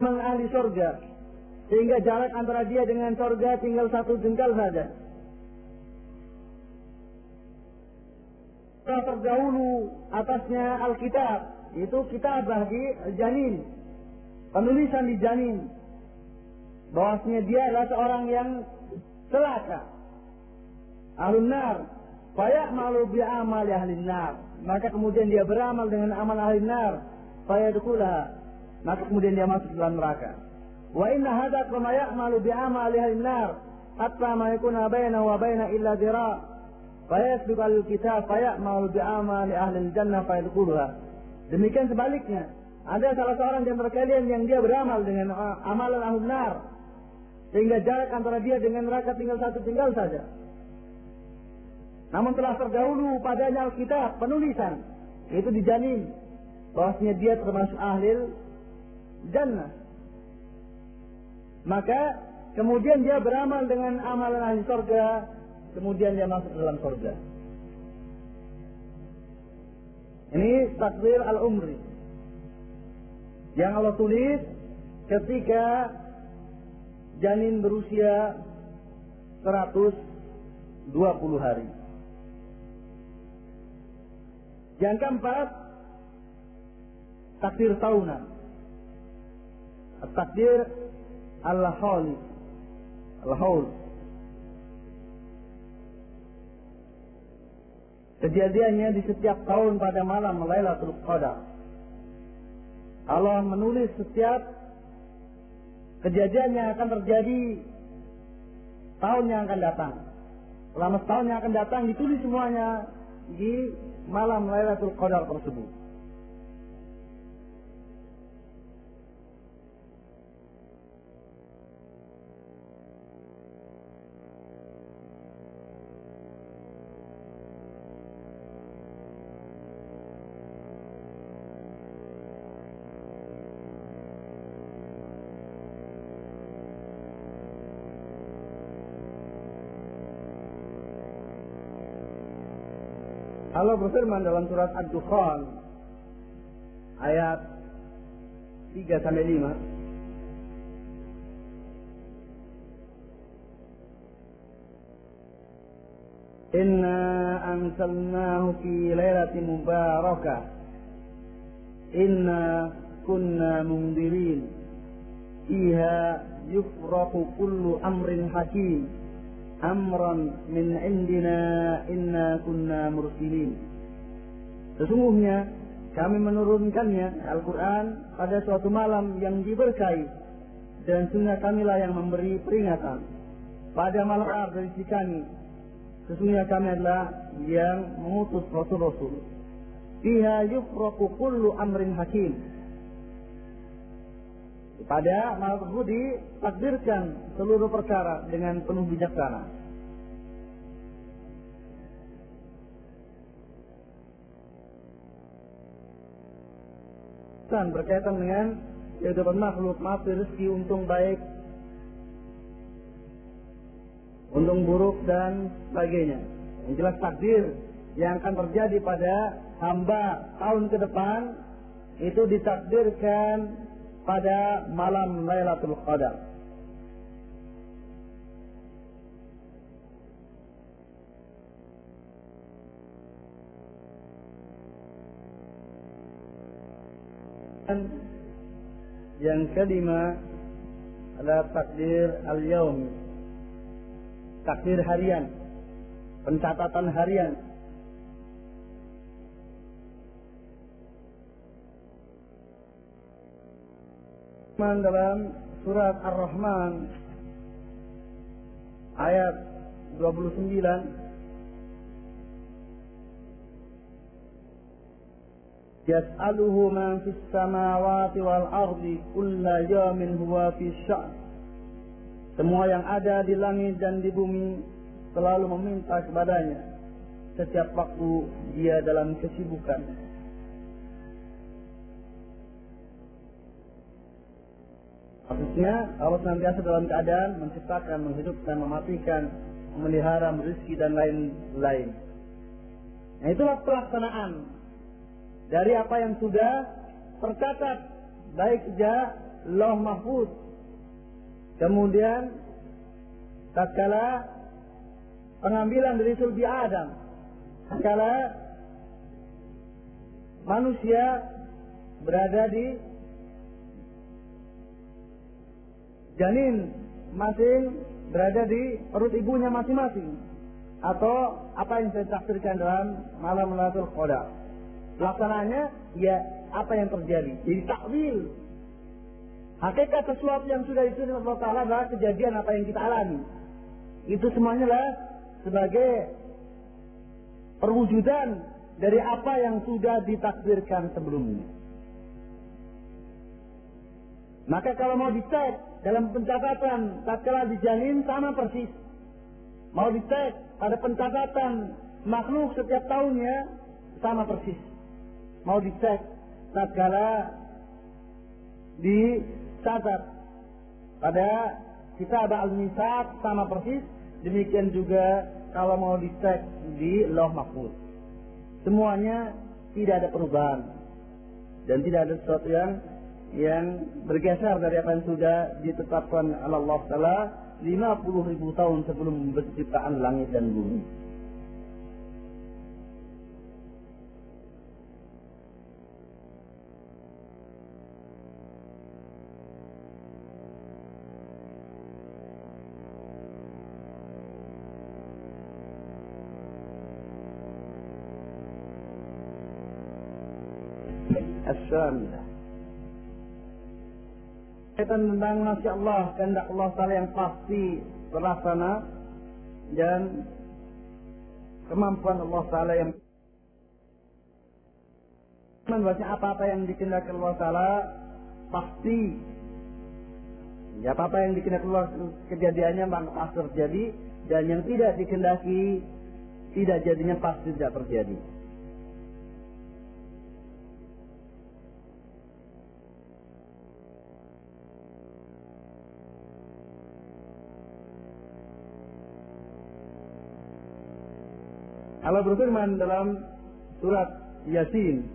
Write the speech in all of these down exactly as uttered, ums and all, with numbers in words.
ahli surga, sehingga jarak antara dia dengan surga tinggal satu jengkal saja. Terdahulu atasnya Alkitab, itu kitabah di janin, penulisan di janin, bahwasanya dia adalah seorang yang celaka, ahlun nar, fayamalu bi amali ahlin nar, maka kemudian dia beramal dengan amal ahlin nar, fayadkhulaha, maka kemudian dia masuk dalam neraka. Wa inna hadza kama ya'malu bi amali ahlin nar hatta ma yakuna bainahu wa baina illa dira' fayasbiqu al-kitab fayamalu bi amali ahlil jannah fayadkhulaha. Demikian sebaliknya, ada salah seorang di antara kalian yang dia beramal dengan amalan ahlun nar, sehingga jarak antara dia dengan neraka tinggal satu tinggal saja. Namun telah terdahulu padanya Alkitab, penulisan, itu dijamin bahwasanya dia termasuk ahli jannah. Maka kemudian dia beramal dengan amalan ahli surga, kemudian dia masuk dalam surga. Ini takdir al-umri yang Allah tulis ketika janin berusia seratus dua puluh hari. Yang keempat, takdir tahunan. Takdir al-haul. Al-haul. Kejadiannya di setiap tahun pada malam Lailatul Qadar. Allah menulis setiap kejadian yang akan terjadi tahun yang akan datang. Selama setahun yang akan datang ditulis semuanya di malam Lailatul Qadar tersebut. Allah berfirman dalam surat Ad-Dukhan ayat tiga sampai lima. Inna anzalnahu fi lailatin mubarakah. Inna kunna mundirin. Fiha yufraqu kullu amrin hakim. Amran min indina inna kunna mursilin. Sesungguhnya kami menurunkannya Al-Quran pada suatu malam yang diberkahi, dan sesungguhnya kamilah yang memberi peringatan pada malam dari sisi kami. Sesungguhnya kami adalah yang mengutus rasul-rasul. Fiha yufraqu kullu amrin hakim. Pada malam tersebut ditakdirkan seluruh perkara dengan penuh bijaksana. Dan berkaitan dengan kehidupan makhluk, mati, rezeki, untung baik, untung buruk dan sebagainya. Yang jelas takdir yang akan terjadi pada hamba tahun ke depan itu ditakdirkan pada malam Lailatul Qadar. Dan yang kelima adalah takdir al-yaumi, takdir harian, pencatatan harian. Dalam surat Ar-Rahman ayat dua puluh sembilan, yas'aluhu man fis samawati wal ardi kulla yawmin huwa fi sya'n. Semua yang ada di langit dan di bumi selalu meminta kepadanya, setiap waktu dia dalam kesibukan. Maksudnya Allah senantiasa dalam keadaan menciptakan, menghidupkan, mematikan, memelihara, rezeki dan lain-lain. Nah, itulah pelaksanaan dari apa yang sudah tercatat baik sejak Lauh Mahfuz. Kemudian tatkala pengambilan dari sulbi Adam, tatkala manusia berada di janin, masing berada di perut ibunya masing-masing, atau apa yang saya tafsirkan dalam malam Lailatul Qadar. Pelaksananya ya apa yang terjadi, jadi takwil. Hakikat sesuatu yang sudah ditulis Allah Ta'ala adalah kejadian apa yang kita alami. Itu semuanya lah sebagai perwujudan dari apa yang sudah ditakdirkan sebelumnya. Maka kalau mau dicek dalam pencatatan tatkala dijanin sama persis. Mau dicek pada pencatatan makhluk setiap tahunnya sama persis. Mau dicek tatkala dicatat pada kitab Al-Mitsaq sama persis. Demikian juga kalau mau dicek di Lauh Mahfuz. Semuanya tidak ada perubahan dan tidak ada sesuatu yang yang bergeser dari apa yang sudah ditetapkan oleh Allah Taala lima puluh ribu tahun sebelum penciptaan langit dan bumi. As-Samilah. Tentang masya Allah, kehendak Allah Ta'ala yang pasti terlaksana dan kemampuan Allah Ta'ala yang membaca apa-apa yang dikehendaki Allah Ta'ala pasti. Ya, apa-apa yang dikehendaki Allah kejadiannya pasti terjadi, dan yang tidak dikehendaki tidak jadinya pasti tidak terjadi. Allah berfirman dalam surat Yasin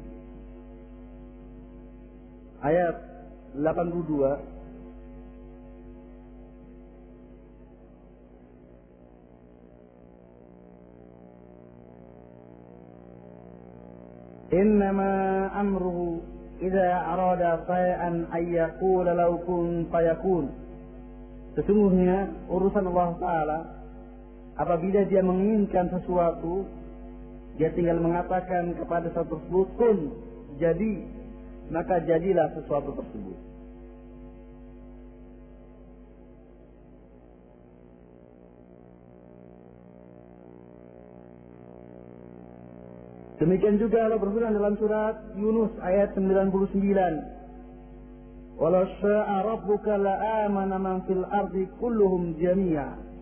ayat delapan puluh dua, Innama amruhu idza arada shay'an ay yaqula law kun fayakun. Sesungguhnya urusan Allah Ta'ala apabila dia menginginkan sesuatu, dia tinggal mengatakan kepada sesuatu tersebut kun, jadi, maka jadilah sesuatu tersebut. Demikian juga Allah berfirman dalam surat Yunus ayat sembilan puluh sembilan, walau syaa rabbuka la'amana man fil ardi kulluhum jami'a.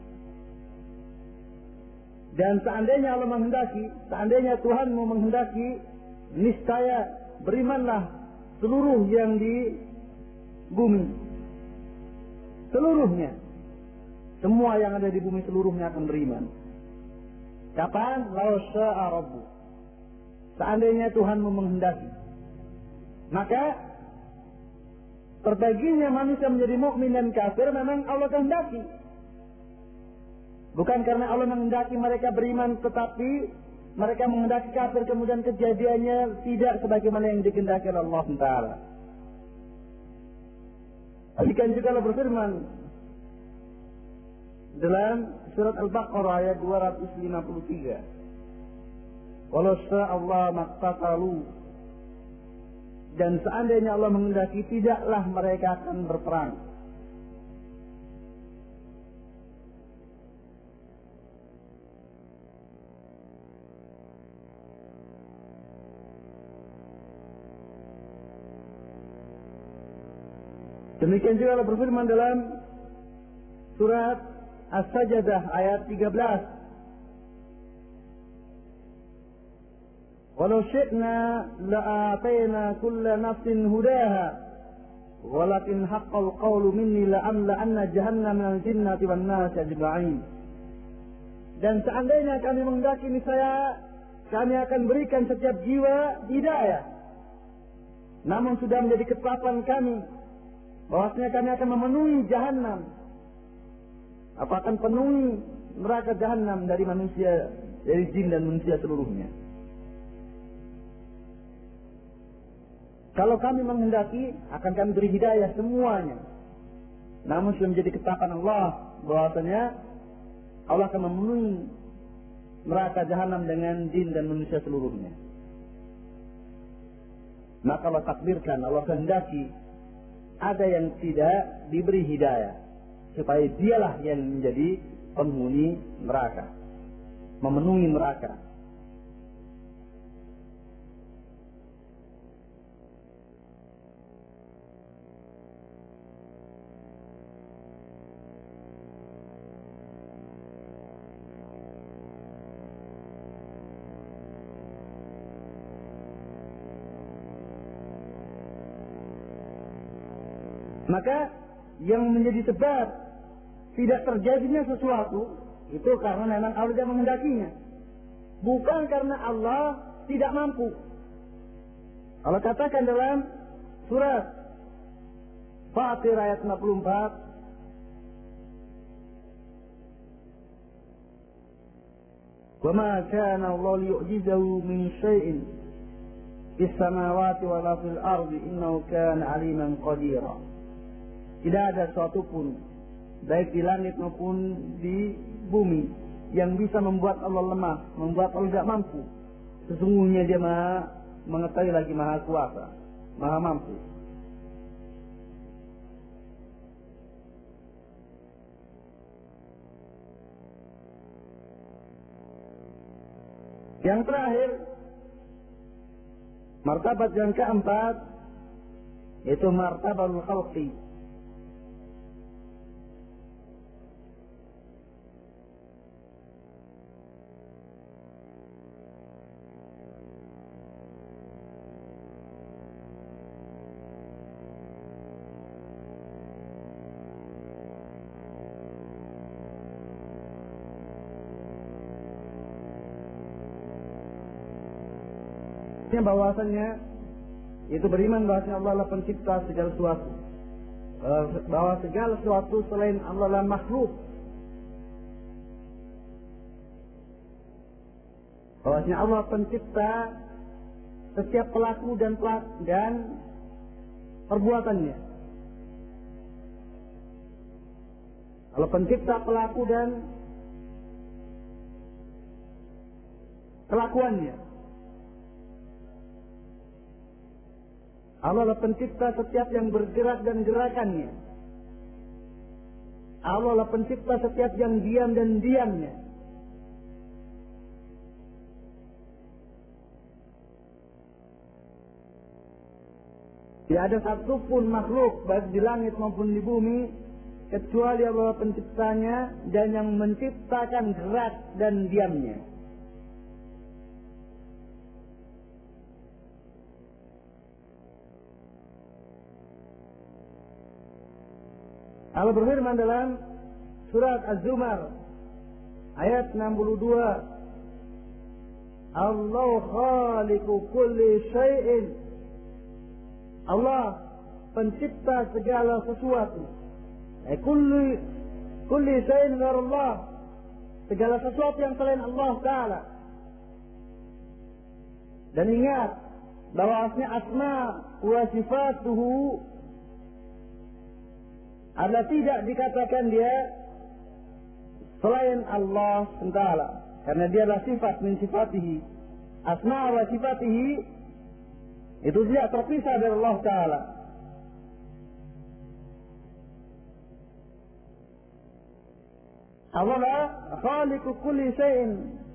Dan seandainya Allah menghendaki, seandainya Tuhanmu menghendaki, niscaya berimanlah seluruh yang di bumi. Seluruhnya. Semua yang ada di bumi seluruhnya akan beriman. Kapan? Lau syaa rabbu. Seandainya Tuhanmu menghendaki. Maka terbaginya manusia menjadi mukmin dan kafir memang Allah kehendaki. Bukan karena Allah menghendaki mereka beriman, tetapi mereka menghendaki kafir, kemudian kejadiannya tidak sebagaimana yang dikehendaki oleh Allah Taala. Demikian juga Allah berfirman dalam surat Al-Baqarah ayat dua ratus lima puluh tiga, walau sya'allah maqtatalu. Dan seandainya Allah menghendaki, tidaklah mereka akan berperang. Demikian juga Allah berfirman dalam surat As-Sajdah ayat tiga belas. Walau syi'na la'atayna kulla nafsin hudaha walakin haqqal qawlu minni la'amla anna jahannama minal jinnati wan nasi ajma'in. Dan seandainya kami menghendaki, niscaya kami akan berikan setiap jiwa hidayah. Namun sudah menjadi ketetapan kami bahwasanya kami akan memenuhi jahanam, apa akan penuhi neraka jahanam dari manusia, dari jin dan manusia seluruhnya. Kalau kami menghendaki, akan kami beri hidayah semuanya. Namun sudah menjadi ketetapan Allah bahwasanya Allah akan memenuhi neraka jahanam dengan jin dan manusia seluruhnya. Maka Allah takdirkan, Allah kehendaki ada yang tidak diberi hidayah, supaya dialah yang menjadi penghuni neraka, memenuhi neraka. Maka yang menjadi sebab tidak terjadinya sesuatu itu karena memang Allah tidak menghendakinya, bukan karena Allah tidak mampu. Allah katakan dalam surat Fatir ayat enam puluh empat, "Wa ma kana Allah liyu'jizahu min syai'in fis samawati wa la fil ardi innahu kana 'aliman qadira." Tidak ada suatu pun, baik di langit maupun di bumi, yang bisa membuat Allah lemah, membuat Allah tidak mampu. Sesungguhnya Dia maha mengetahui lagi maha kuasa, maha mampu. Yang terakhir, martabat yang keempat, yaitu martabatul khalqi. Bahwasanya itu beriman bahwasanya Allah adalah pencipta segala sesuatu, bahwa segala sesuatu selain Allah adalah makhluk, bahwasanya Allah pencipta setiap pelaku dan pelak dan perbuatannya. Allah pencipta pelaku dan kelakuannya. Allah adalah pencipta setiap yang bergerak dan gerakannya. Allah adalah pencipta setiap yang diam dan diamnya. Tidak ada satupun makhluk baik di langit maupun di bumi kecuali Allah penciptanya dan yang menciptakan gerak dan diamnya. Allah berfirman dalam surat Az-Zumar ayat enam puluh dua, Allah khaliqu kulli syai'in. Allah pencipta segala sesuatu. Eh, kulli kulli syai'in ghair Allah. Segala sesuatu yang selain Allah Ta'ala. Dan ingat bahwa asma wa sifatuhu adalah tidak dikatakan dia selain Allah Taala, karena dia adalah sifat min sifatihi. Asma wa sifatihi itu tidak terpisah dari Allah Taala. Allah adalah khaliqu kulli syai'in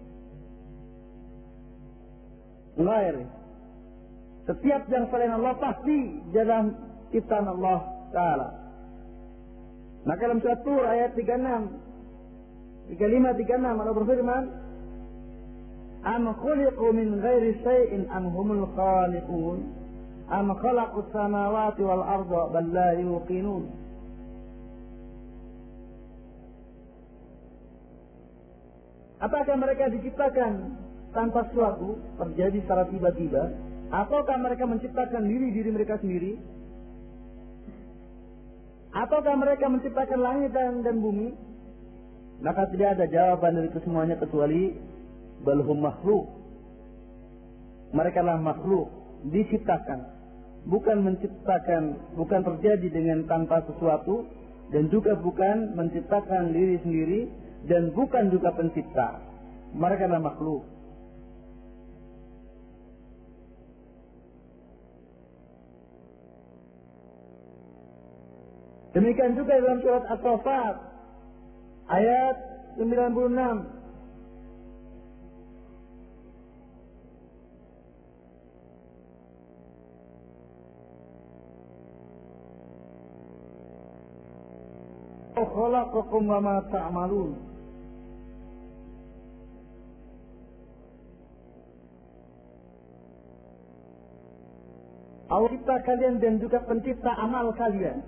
ghairi. Setiap yang selain Allah pasti dalam ciptaan Allah Taala. Maka dalam surat Tur ayat tiga puluh enam, tiga puluh lima, tiga puluh enam Allah berfirman, "Am khuliqu min ghairi syai'in am humul khaliqun am khalaqus samawati wal arda bal la yuqinun." Apakah mereka diciptakan tanpa sesuatu, terjadi secara tiba-tiba, ataukah mereka menciptakan diri diri mereka sendiri? Ataukah mereka menciptakan langit dan, dan bumi? Maka tidak ada jawaban dari kesemuanya kecuali balhum makhluk. Mereka lah makhluk, diciptakan, bukan menciptakan, bukan terjadi dengan tanpa sesuatu, dan juga bukan menciptakan diri sendiri, dan bukan juga pencipta. Mereka lah makhluk. Demikian juga dalam surat At-Taufat ayat sembilan puluh enam. Khalaqakum wa ma ta'malun. Allah cipta kalian dan juga pencipta amal kalian.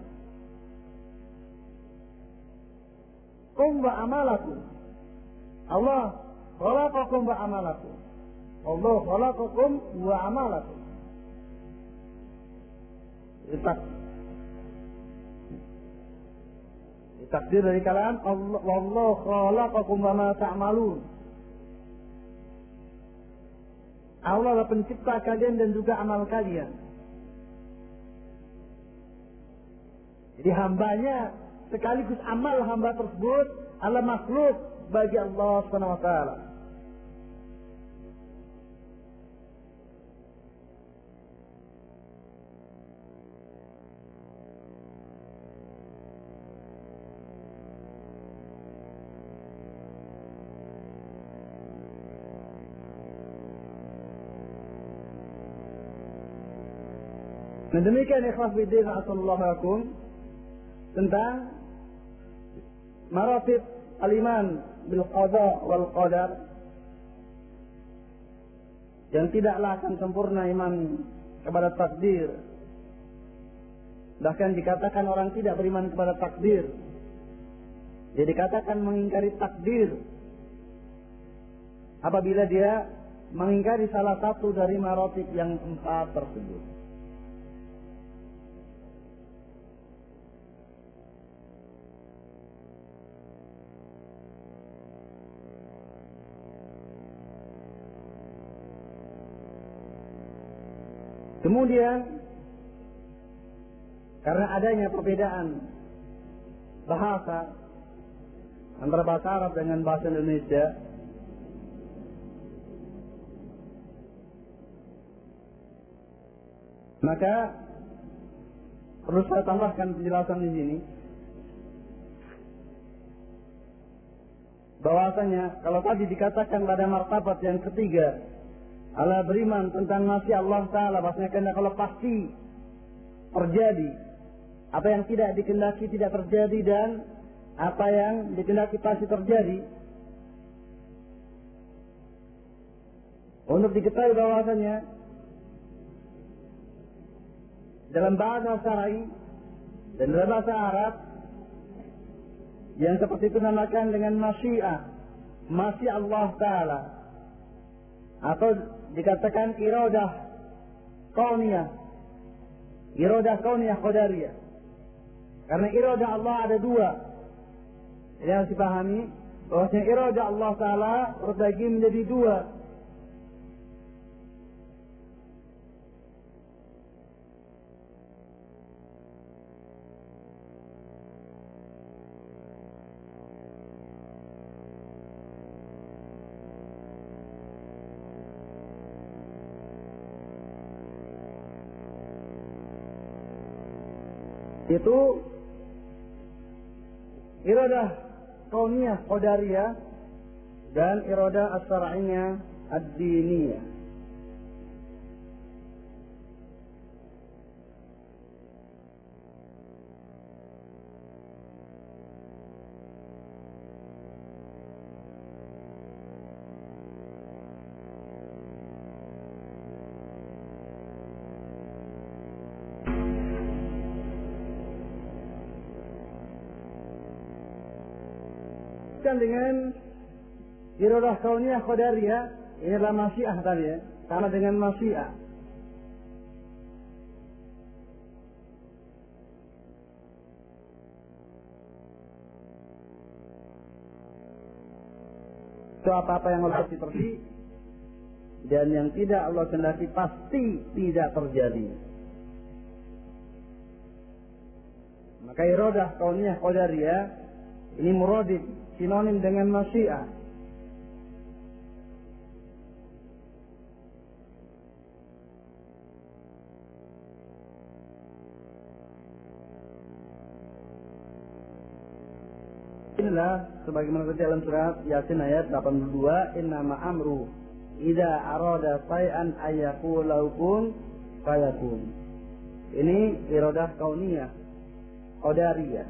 Kum wa amalakum. Allah khalaqakum wa amalakum. Allah khalaqakum wa amalakum. Itak. Takdir dari kalam Allah, wallahu khalaqakum wa ma ta'malun. Allah adalah pencipta kalian dan juga amal kalian. Jadi hambanya sekaligus amal hamba tersebut adalah makhluk bagi Allah Subhanahu wa taala. Dan demikian ikhlas bidin asallallahu alaikum tentang maratib al-iman bil qada wal qadar, yang tidaklah akan sempurna iman kepada takdir. Bahkan dikatakan orang tidak beriman kepada takdir, dia dikatakan mengingkari takdir apabila dia mengingkari salah satu dari maratib yang empat tersebut. Kemudian karena adanya perbedaan bahasa antara bahasa Arab dengan bahasa Indonesia, maka perlu saya tambahkan penjelasan di sini bahwasanya kalau tadi dikatakan pada martabat yang ketiga Allah beriman tentang masya Allah Ta'ala, bahasanya karena kalau pasti terjadi, apa yang tidak dikehendaki tidak terjadi, dan apa yang dikehendaki pasti terjadi. Untuk diketahui bahwasanya dalam bahasa syar'i dan dalam bahasa Arab yang seperti itu namakan dengan masyiah, masya Allah Ta'ala, atau dikatakan iradah kauniyah, iradah kauniyah qadariyah. Karena iradah Allah ada dua, yang harus dipahami bahwasanya iradah Allah Ta'ala terbagi menjadi dua. Itu iradah kauniyah qadariyah dan iradah as-syar'iyyah ad-diniyah. Dengan iradah kauniyah qadariyah, ini adalah masyiah tadi ya, sama dengan masyiah. Itu apa-apa yang Allah seperti dan yang tidak Allah kehendaki pasti tidak terjadi. Maka iradah kauniyah qadariyah ini muradif, sinonim dengan masyiah. Inilah sebagaimana terjadi dalam surat Yasin ayat delapan puluh dua, innama amru idza arada shay'an ayyaqula kun fayakun. Ini iradah kauniyah qadariyah.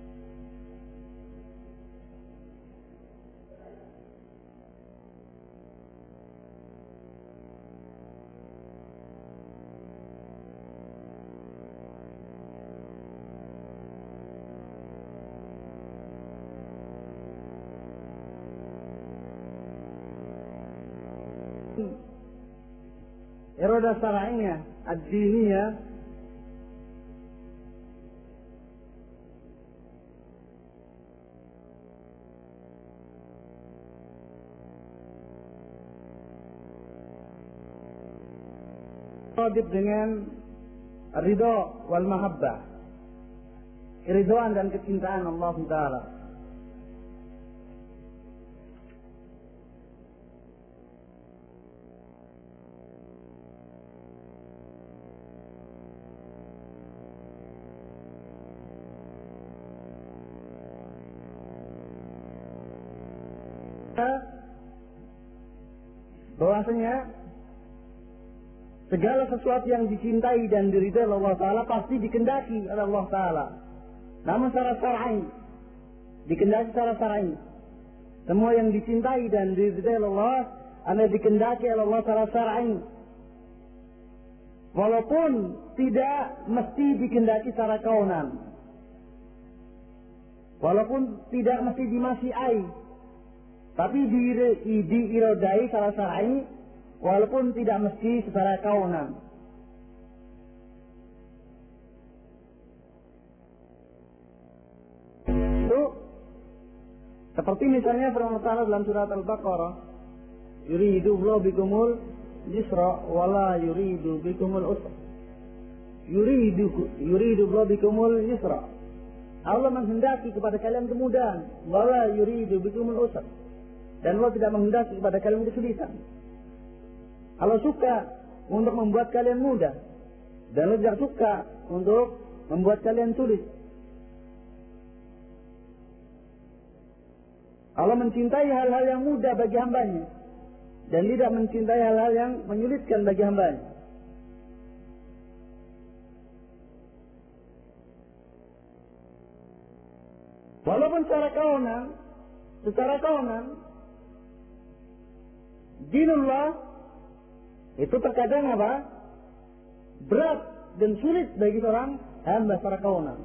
Iradah syar'iyah ad-diniyah radib dengan ridha wal mahabbah, keridhaan dan kecintaan Allah Taala. Bahwasanya segala sesuatu yang dicintai dan diridai oleh Allah Ta'ala pasti dikendaki oleh Allah Ta'ala. Namun secara syar'i, dikendaki secara syar'i. Semua yang dicintai dan diridai oleh Allah adalah dikendaki oleh Allah secara syar'i. Walaupun tidak mesti dikendaki secara kaunan. Walaupun tidak mesti dimasyiai. Tapi diirodai secara syar'i, walaupun tidak mesti secara kaunan. Itu seperti misalnya firman Allah dalam surat Al-Baqarah, yuridu Allah bikumul yusra wala yuridu bikumul usra. Yuridu yuridu Allah bikumul yusra. Allah menghendaki kepada kalian kemudahan, wala yuridu bikumul usra. Dan Allah tidak menghendaki kepada kalian kesulitan. Allah suka untuk membuat kalian mudah, dan Allah tidak suka untuk membuat kalian sulit. Allah mencintai hal-hal yang mudah bagi hambanya, dan tidak mencintai hal-hal yang menyulitkan bagi hambanya. Walaupun secara kaunan, secara kaunan, dinullah itu terkadang apa? Berat dan sulit bagi seorang hamba secara kaunan.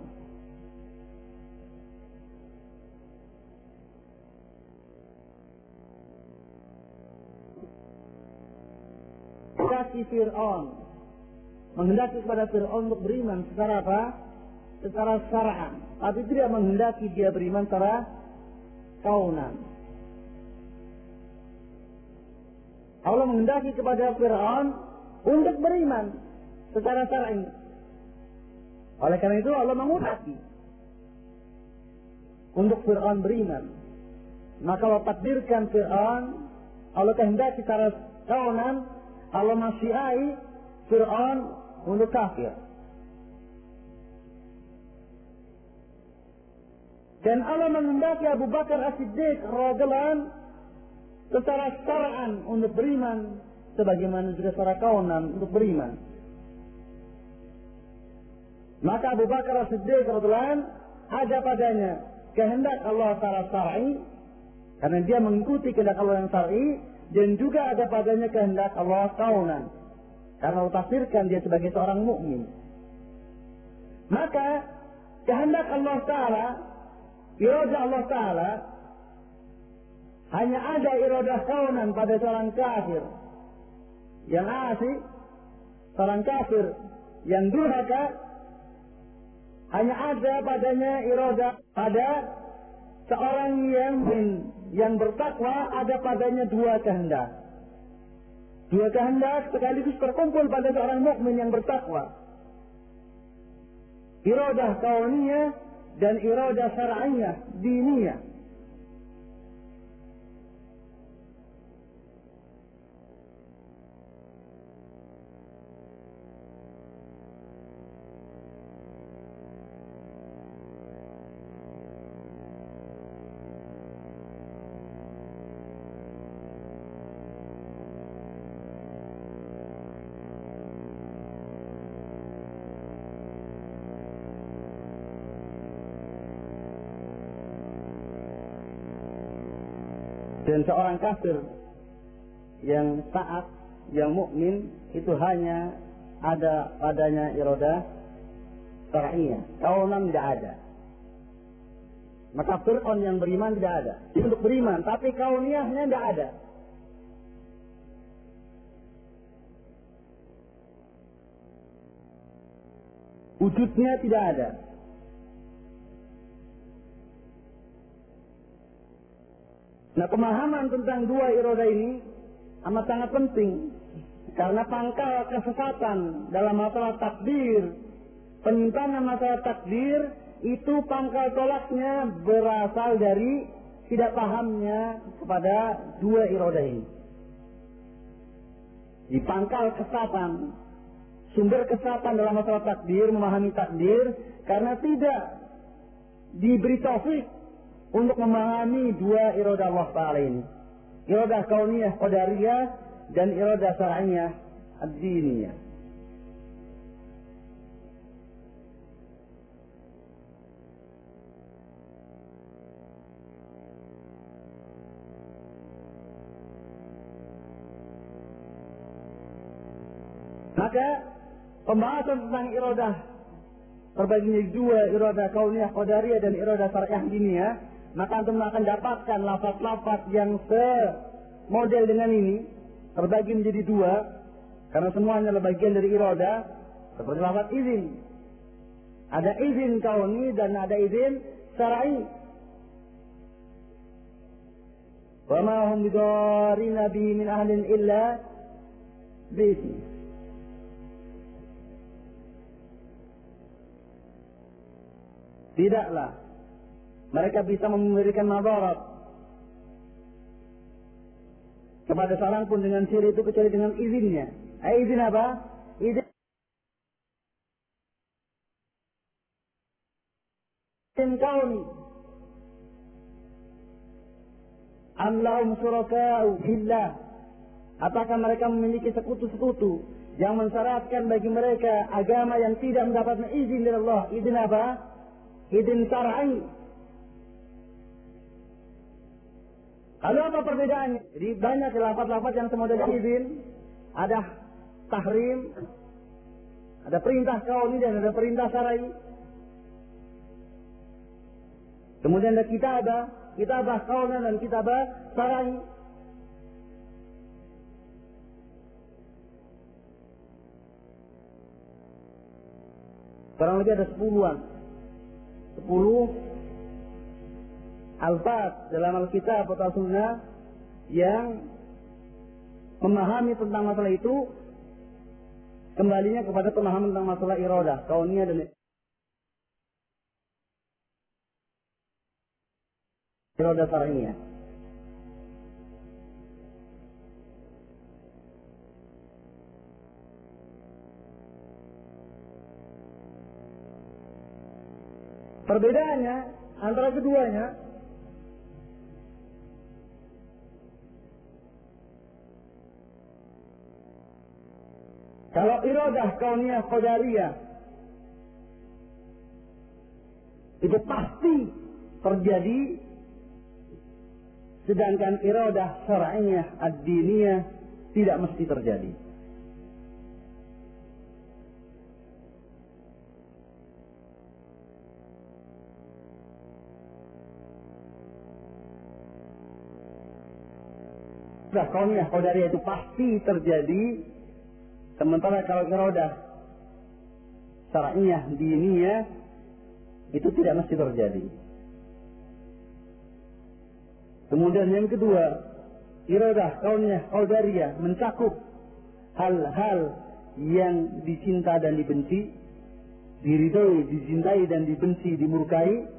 Kaki Fir'aun menghendaki kepada Fir'aun untuk beriman secara apa? Secara syar'an, tapi tidak menghendaki dia beriman secara kaunan. Allah menghendaki kepada Fir'aun untuk beriman secara syar'i. Oleh karena itu Allah menghendaki untuk Fir'aun beriman. Maka Allah takdirkan Fir'aun, Allah kehendaki secara kaunan, Allah masyiai Fir'aun untuk kafir. Dan Allah menghendaki Abu Bakar As-Siddiq radhiyallahu anhu secara syar'an untuk beriman, sebagaimana juga secara kaunan untuk beriman. Maka Abu Bakar As-Siddiq radhiyallahu anhu ada padanya kehendak Allah secara syar'i, karena dia mengikuti kehendak Allah yang syar'i, dan juga ada padanya kehendak Allah kaunan, karena Allah takdirkan dia sebagai seorang mukmin. Maka kehendak Allah Ta'ala, iradah Allah Ta'ala, hanya ada iradah kaunan pada seorang kafir yang asik, seorang kafir yang durhaka, hanya ada padanya iradah pada seorang yang yang bertakwa ada padanya dua kehendak. Dua kehendak sekaligus terkumpul pada seorang mukmin yang bertakwa. Iradah kauniyah dan iradah syar'iyah, diniyah. Dan seorang kafir yang taat, yang mukmin itu hanya ada padanya iradah syar'iyah. Kaunan tidak ada. Maka Fir'aun yang beriman tidak ada. Dia untuk beriman, tapi kauniyahnya tidak ada. Wujudnya tidak ada. Nah, pemahaman tentang dua iradah ini amat sangat penting, karena pangkal kesesatan dalam masalah takdir, penyimpangan masalah takdir itu pangkal tolaknya berasal dari tidak pahamnya kepada dua iradah ini. Di pangkal kesesatan, sumber kesesatan dalam masalah takdir, memahami takdir, karena tidak diberi taufik untuk memahami dua iradah Allah Ta'ala ini. Iradah kauniyah qadariyah dan iradah syar'iyah ad-diniyah. Maka pembahasan tentang iradah terbagi menjadi dua, iradah kauniyah qadariyah dan iradah syar'iyah diniyah. Maka antum akan dapatkan lafaz-lafaz yang semodel dengan ini terbagi menjadi dua, karena semuanya adalah bagian dari iradah. Seperti lafaz izin, ada izin kauni dan ada izin syar'i. Wa ma hum bidarrina bihi min ahlin illa bi'izni. Tidaklah mereka bisa memberikan madarat kepada seorang pun dengan sihir itu kecuali dengan izinnya. Eh, izin apa? Izin kauni. Am lahum syuraka'u fillah. Apakah mereka memiliki sekutu-sekutu yang mensyaratkan bagi mereka agama yang tidak mendapatkan izin dari Allah? Izin apa? Izin syar'i. Lalu apa perbedaannya? Jadi banyak lafaz-lafaz yang semodel izin, ada tahrim, ada perintah kauni dan ada perintah syar'i. Kemudian ada kitabah, kitabah kaunan dan kitabah syar'i. Kurang lebih ada sepuluhan. Sepuluh alfaz dalam Alkitab atau Sunnah yang memahami tentang masalah itu, kembalinya kepada pemahaman tentang masalah iradah kauniyah dan iradah syar'iyah. Perbedaannya antara keduanya, kalau iradah kauniyah qadariyah itu pasti terjadi, sedangkan iradah syar'iyah ad-diniyah tidak mesti terjadi. Iradah kauniyah qadariyah itu pasti terjadi, sementara kalau iradah syar'iyah diniyah itu tidak mesti terjadi. Kemudian yang kedua, iradah kauniyah qadariyah mencakup hal-hal yang dicinta dan dibenci, diridhoi, dicintai dan dibenci, dimurkai.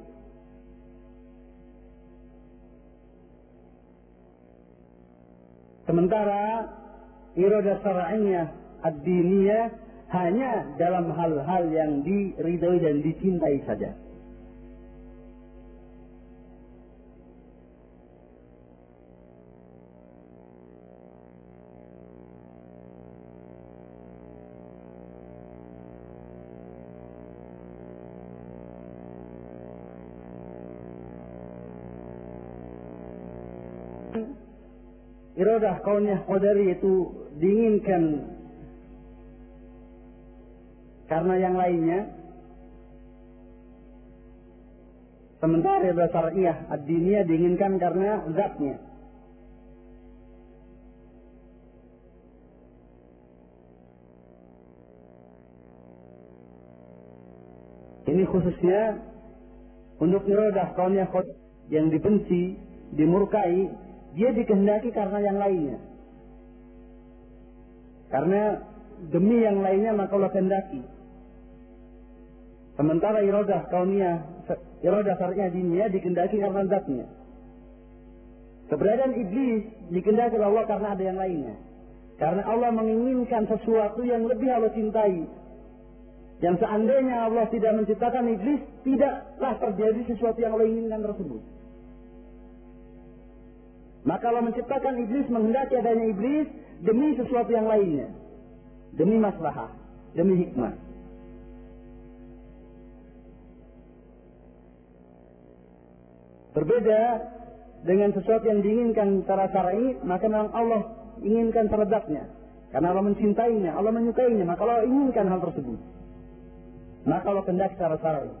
Sementara iradah syar'iyyah ad-diniyah hanya dalam hal-hal yang diridhoi dan dicintai saja. Iradah kauniyah qadari itu diinginkan karena yang lainnya, sementara iradah syar'iyyah ad-diniyah diinginkan karena zatnya. Ini khususnya untuk iradah kauniyah yang dibenci, dimurkai, dia dikehendaki karena yang lainnya. Karena demi yang lainnya maka Allah kehendaki. Sementara iradah kauniyah, iradah syar'iyyah diniyah dikehendaki karena zatnya. Keberadaan iblis dikehendaki oleh Allah karena ada yang lainnya. Karena Allah menginginkan sesuatu yang lebih Allah cintai. Yang seandainya Allah tidak menciptakan iblis, tidaklah terjadi sesuatu yang Allah inginkan tersebut. Maka Allah menciptakan iblis, menghendaki adanya iblis demi sesuatu yang lainnya. Demi maslahah, demi hikmah. Berbeda dengan sesuatu yang diinginkan secara syar'i, maka memang Allah inginkan secara zatnya. Karena Allah mencintainya, Allah menyukainya, maka Allah inginkan hal tersebut. Maka Allah kehendaki secara syar'i.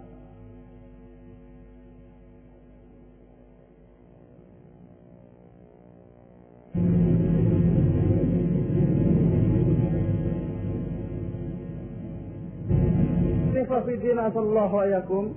Fafidin asallahu ayakum.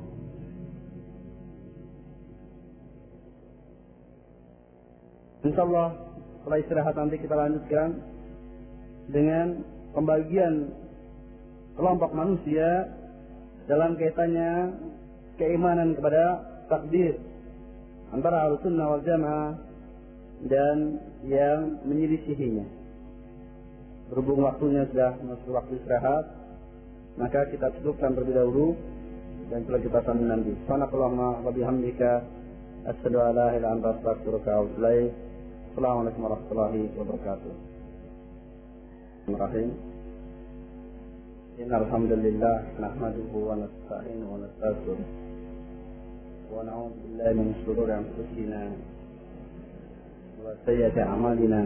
InsyaAllah setelah istirahat nanti kita lanjutkan dengan pembagian kelompok manusia dalam kaitannya keimanan kepada takdir antara Ahlussunnah wal Jamaah dan yang menyelisihinya. Berhubung waktunya sudah masuk waktu istirahat, maka kita cukupkan terlebih dahulu dan setelah kita sambung nanti. Subhanakallahumma wa bihamdika asyhadu an la ilaha illa anta astaghfiruka wa atubu ilaik. Assalamualaikum warahmatullahi wabarakatuh. Bismillahirrahmanirrahim. Innal hamdalillah nahmaduhu wa nasta'inuhu wa nastaghfiruh wa na'udzu billahi min shururi anfusina wa sayyiati a'malina.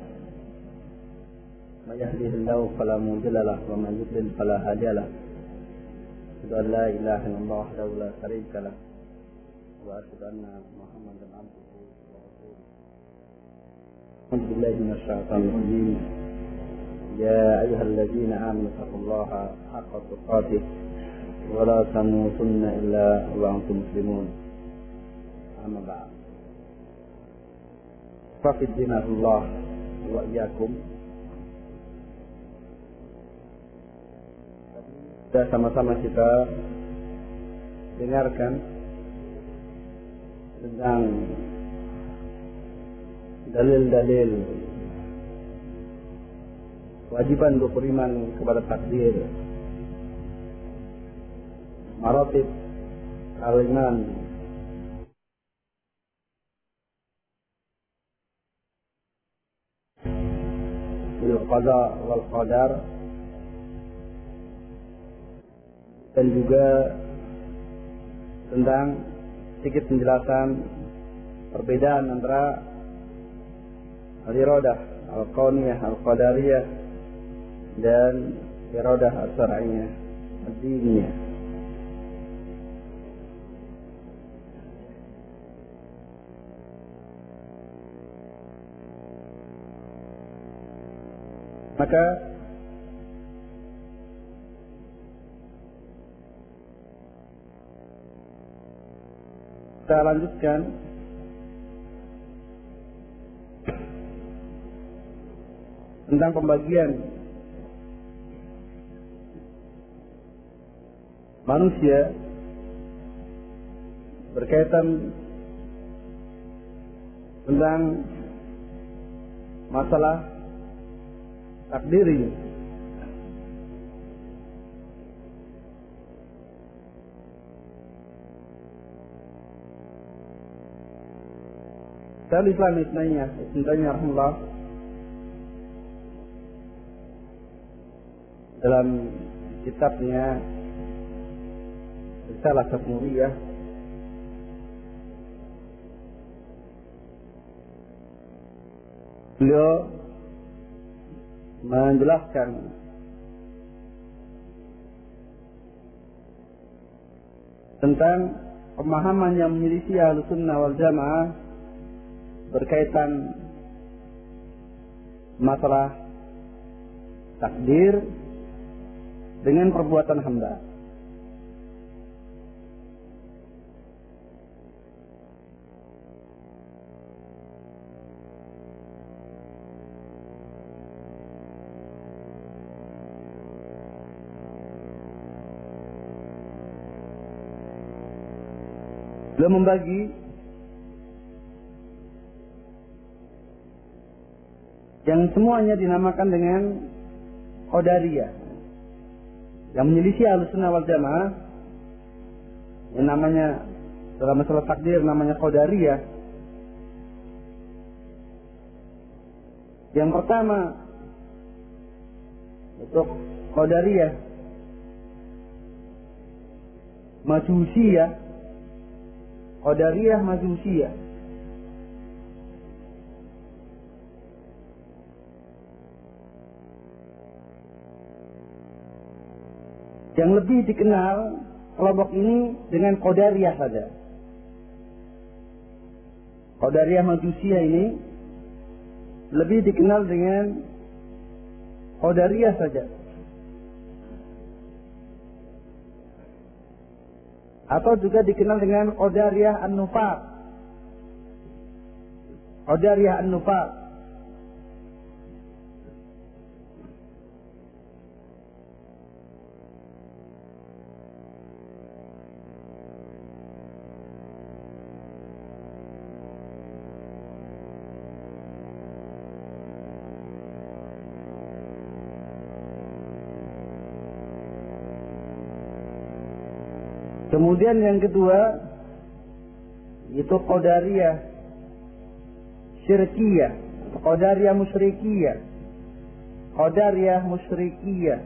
من يهده الله فلا مضل له ومن يضلل فلا هادي له أشهد أن لا إله إلا الله وحده لا شريك له وأشهد أن محمدا عبده ورسوله أعوذ بالله من الشيطان الرجيم يا أيها الذين آمنوا اتقوا الله حق تقاته ولا تموتن إلا وأنتم مسلمون أما بعد ففي الدين الله وإياكم. Sudah sama-sama kita dengarkan tentang dalil-dalil kewajiban untuk beriman kepada takdir, maratib al-iman bil qada wal qadar, dan juga tentang sedikit penjelasan perbedaan antara al-iradah al-kauniyah al-qadariyah dan iradah as-syar'iyyah ad-diniyah. Maka kita lanjutkan tentang pembagian manusia berkaitan tentang masalah takdir ini. Syaikhul Islam Ibnu Taimiyah rahimahullah dalam kitabnya Risalah Syafuriyah beliau menjelaskan tentang pemahaman yang menyelisih Ahlussunnah wal Jamaah berkaitan masalah takdir dengan perbuatan hamba. Beliau membagi yang semuanya dinamakan dengan Qadariyah, yang menyelisih Ahlussunnah wal Jamaah, yang namanya dalam masalah takdir namanya Qadariyah. Yang pertama untuk Qadariyah Majusiyah, Qadariyah Majusiyah. Yang lebih dikenal kelompok ini dengan Qadariyah saja. Qadariyah Majusiyah ini lebih dikenal dengan Qadariyah saja. Atau juga dikenal dengan Qadariyah An-Nufaq. Qadariyah An-Nufaq. Kemudian yang kedua itu Qadariyah Syirkiyah, Qadariyah Musyrikiyah, Qadariyah Musyrikiyah.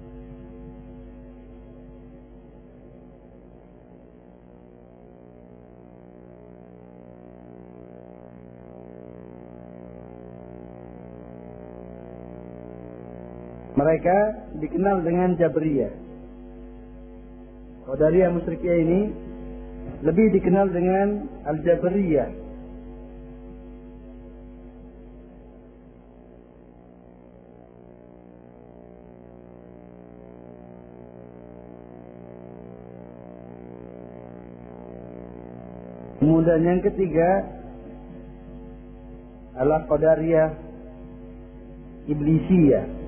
Mereka dikenal dengan Jabriyah. Qadariyah Musyrikiyah ini lebih dikenal dengan Al-Jabriyah. Kemudian yang ketiga adalah Qadariyah Iblisiyah.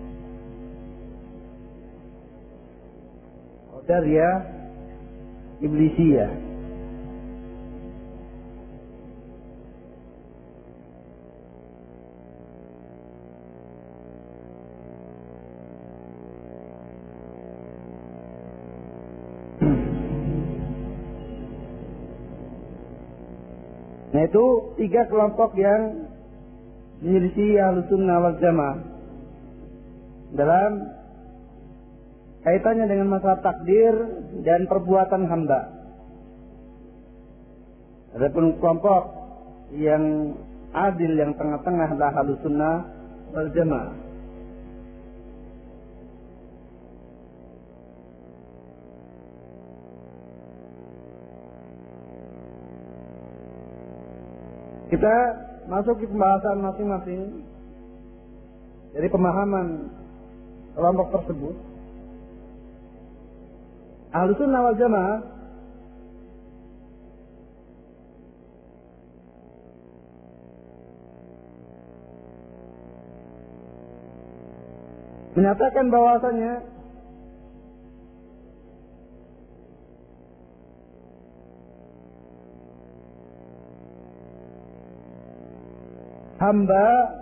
Qadariyah Iblisiyah. Nah itu tiga kelompok yang menyelisih Ahlussunnah wal Jamaah dalam kaitannya dengan masalah takdir dan perbuatan hamba. Adapun kelompok yang adil, yang tengah-tengah adalah Ahlussunnah wal Jamaah. Kita masuk ke pembahasan masing-masing dari pemahaman kelompok tersebut. Ahlussunnah wal Jamaah menyatakan bahwasanya hamba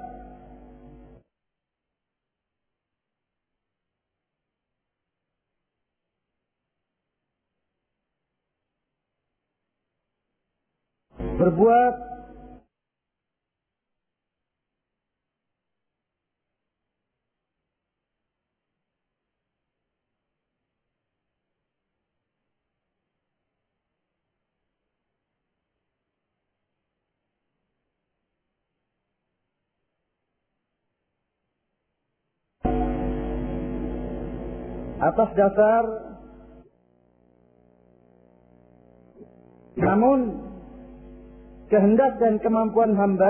berbuat atas dasar namun kehendak dan kemampuan hamba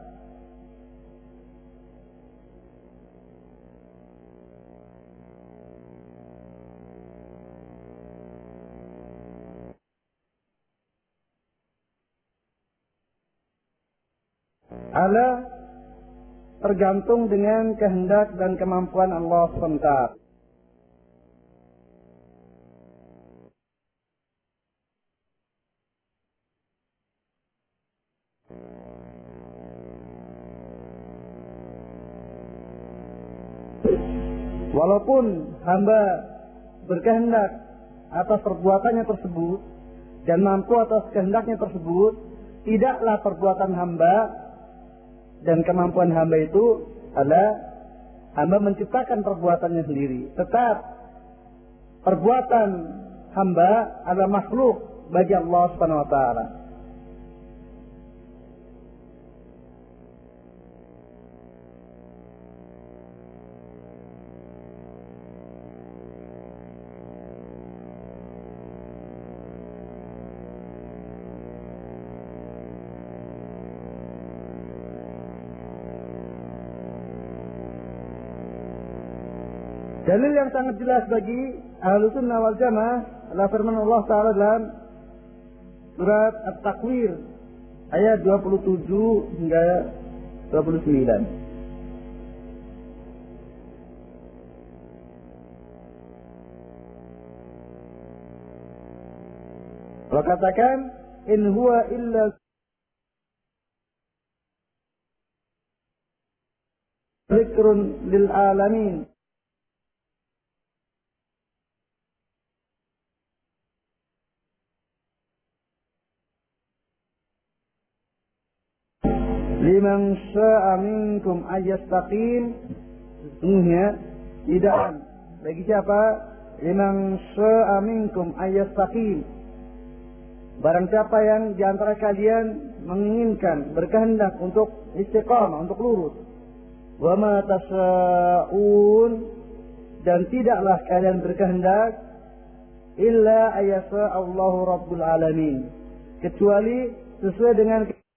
adalah tergantung dengan kehendak dan kemampuan Allah subhanahu wa taala. Walaupun hamba berkehendak atas perbuatannya tersebut dan mampu atas kehendaknya tersebut, tidaklah perbuatan hamba dan kemampuan hamba itu adalah hamba menciptakan perbuatannya sendiri. Tetap perbuatan hamba adalah makhluk bagi Allah Subhanahu wa taala. Dalil yang sangat jelas bagi Ahlus Sunnah wal Jamaah adalah firman Allah Ta'ala dalam surat At-Takwir ayat dua puluh tujuh hingga dua puluh sembilan. Allah katakan, in huwa illa zikrun lil alamin. Liman syaa minkum ayyastaqim, sesungguhnya tidak bagi siapa liman syaa minkum ayyastaqim, barang siapa yang di antara kalian menginginkan berkehendak untuk istiqamah, untuk lurus. Wa ma tasyaun, dan tidaklah kalian berkehendak illa ayyasha Allahu rabbul alamin, kecuali sesuai dengan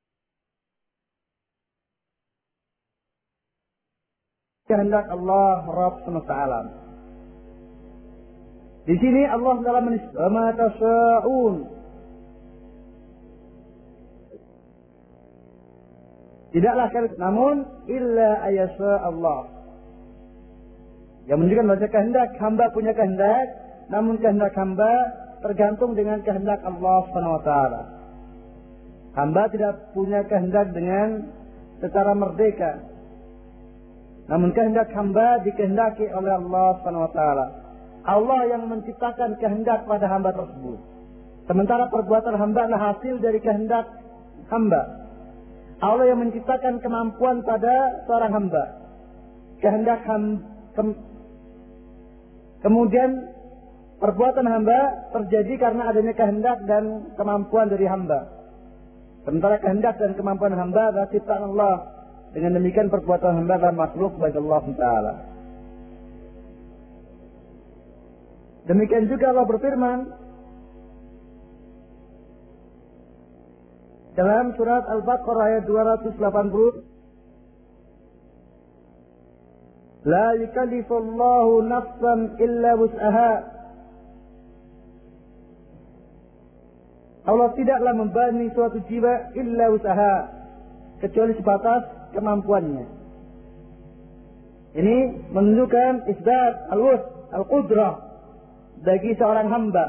kehendak Allah Rabb semesta alam. Di sini Allah telah menisbahkan wa ma tasyaun, tidaklah kalian, namun illa ayyasha Allah, yang menunjukkan bahwa kehendak hamba punya kehendak, namun kehendak hamba tergantung dengan kehendak Allah Subhanahu wa taala. Hamba tidak punya kehendak dengan secara merdeka, namun kehendak hamba dikehendaki oleh Allah Subhanahu wa taala. Allah yang menciptakan kehendak pada hamba tersebut. Sementara perbuatan hamba adalah hasil dari kehendak hamba. Allah yang menciptakan kemampuan pada seorang hamba. Kehendak hamba, ke, kemudian perbuatan hamba terjadi karena adanya kehendak dan kemampuan dari hamba. Sementara kehendak dan kemampuan hamba adalah ciptaan Allah. Dengan demikian perbuatan hamba adalah makhluk bagi Allah Taala. Demikian juga Allah berfirman dalam surat Al-Baqarah ayat dua ratus delapan puluh, la yukallifullahu nafsan illa wus'aha. Allah tidaklah membebani suatu jiwa illa wus'aha, kecuali sebatas kemampuannya. Ini menunjukkan isbat al-wus, al-qudrah bagi seorang hamba.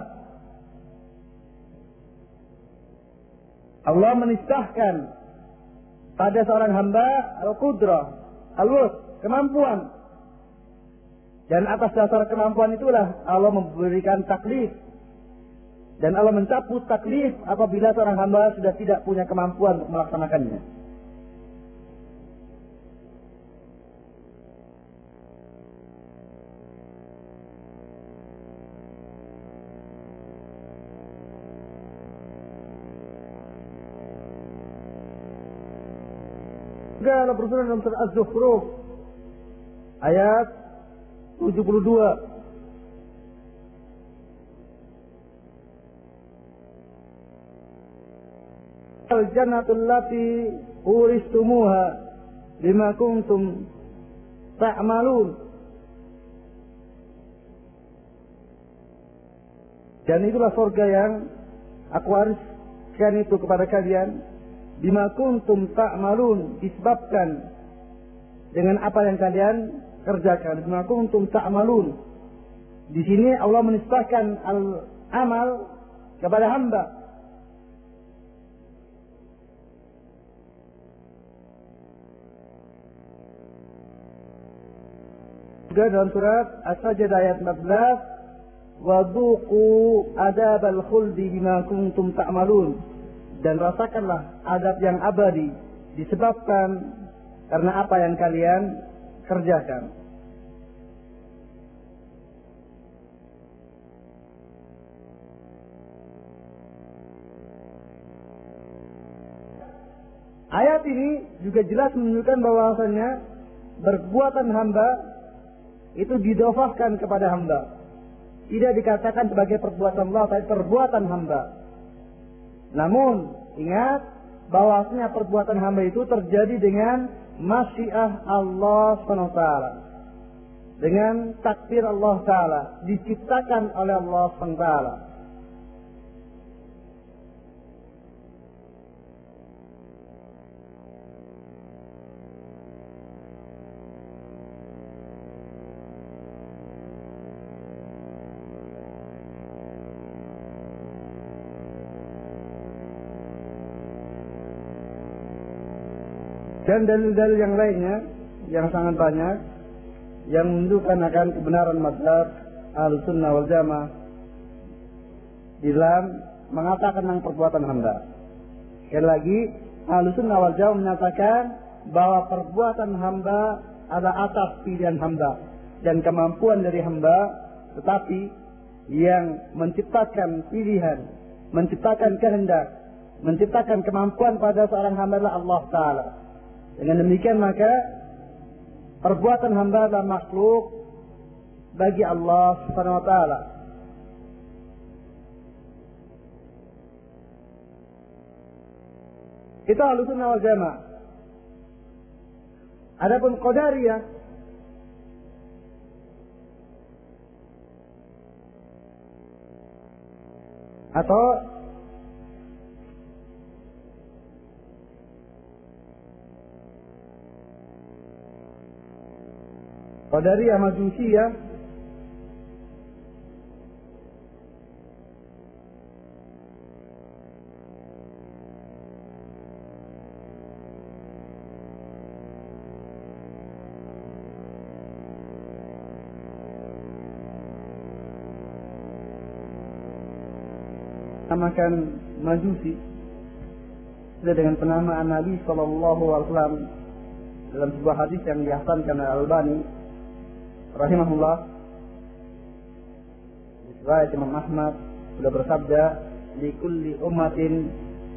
Allah menisbahkan pada seorang hamba al-qudrah, al-wus, kemampuan. Dan atas dasar kemampuan itulah Allah memberikan taklif. Dan Allah mencabut taklif apabila seorang hamba sudah tidak punya kemampuan untuk melaksanakannya. Juga Allah berfirman dalam surah Az-Zukhruf ayat tujuh puluh dua. Al-jannatul lati uristumuha bima kuntum ta'malun. Dan itulah surga yang aku wariskan itu kepada kalian bima kuntum ta'malun, disebabkan dengan apa yang kalian kerjakan. Bima kuntum ta'malun. Di sini Allah menisbahkan al-amal kepada hamba. Juga dalam surat As-Sajdah ayat empat belas, wa dhuqu adabal khuldi bima kuntum ta'malun, dan rasakanlah adab yang abadi disebabkan karena apa yang kalian kerjakan. Ayat ini juga jelas menunjukkan bahwasanya perbuatan hamba itu didofahkan kepada hamba. Tidak dikatakan sebagai perbuatan Allah, tapi perbuatan hamba. Namun ingat bahwasanya perbuatan hamba itu terjadi dengan masyiah Allah subhanahu wa taala, dengan takdir Allah taala, diciptakan oleh Allah subhanahu wa taala. Dan dalil-dalil yang lainnya yang sangat banyak yang menunjukkan akan kebenaran mazhab Ahlussunnah wal Jamaah di dalam mengatakan tentang perbuatan hamba. Sekali lagi, Ahlussunnah wal Jamaah menyatakan bahwa perbuatan hamba adalah atas pilihan hamba dan kemampuan dari hamba, tetapi yang menciptakan pilihan, menciptakan kehendak, menciptakan kemampuan pada seorang hamba adalah Allah Ta'ala. Dengan demikian maka perbuatan hamba adalah makhluk bagi Allah Subhanahu wa taala. Itu Ahlussunnah wal Jamaah. Adapun Qadariyah atau Qadariyah Majusiyah namakan Majusi sudah dengan penamaan Nabi sallallahu alaihi wasallam dalam sebuah hadis yang dihasankan oleh Al-Albani rahimahullah. Riwayat Imam Ahmad sudah bersabda, li kulli ummatin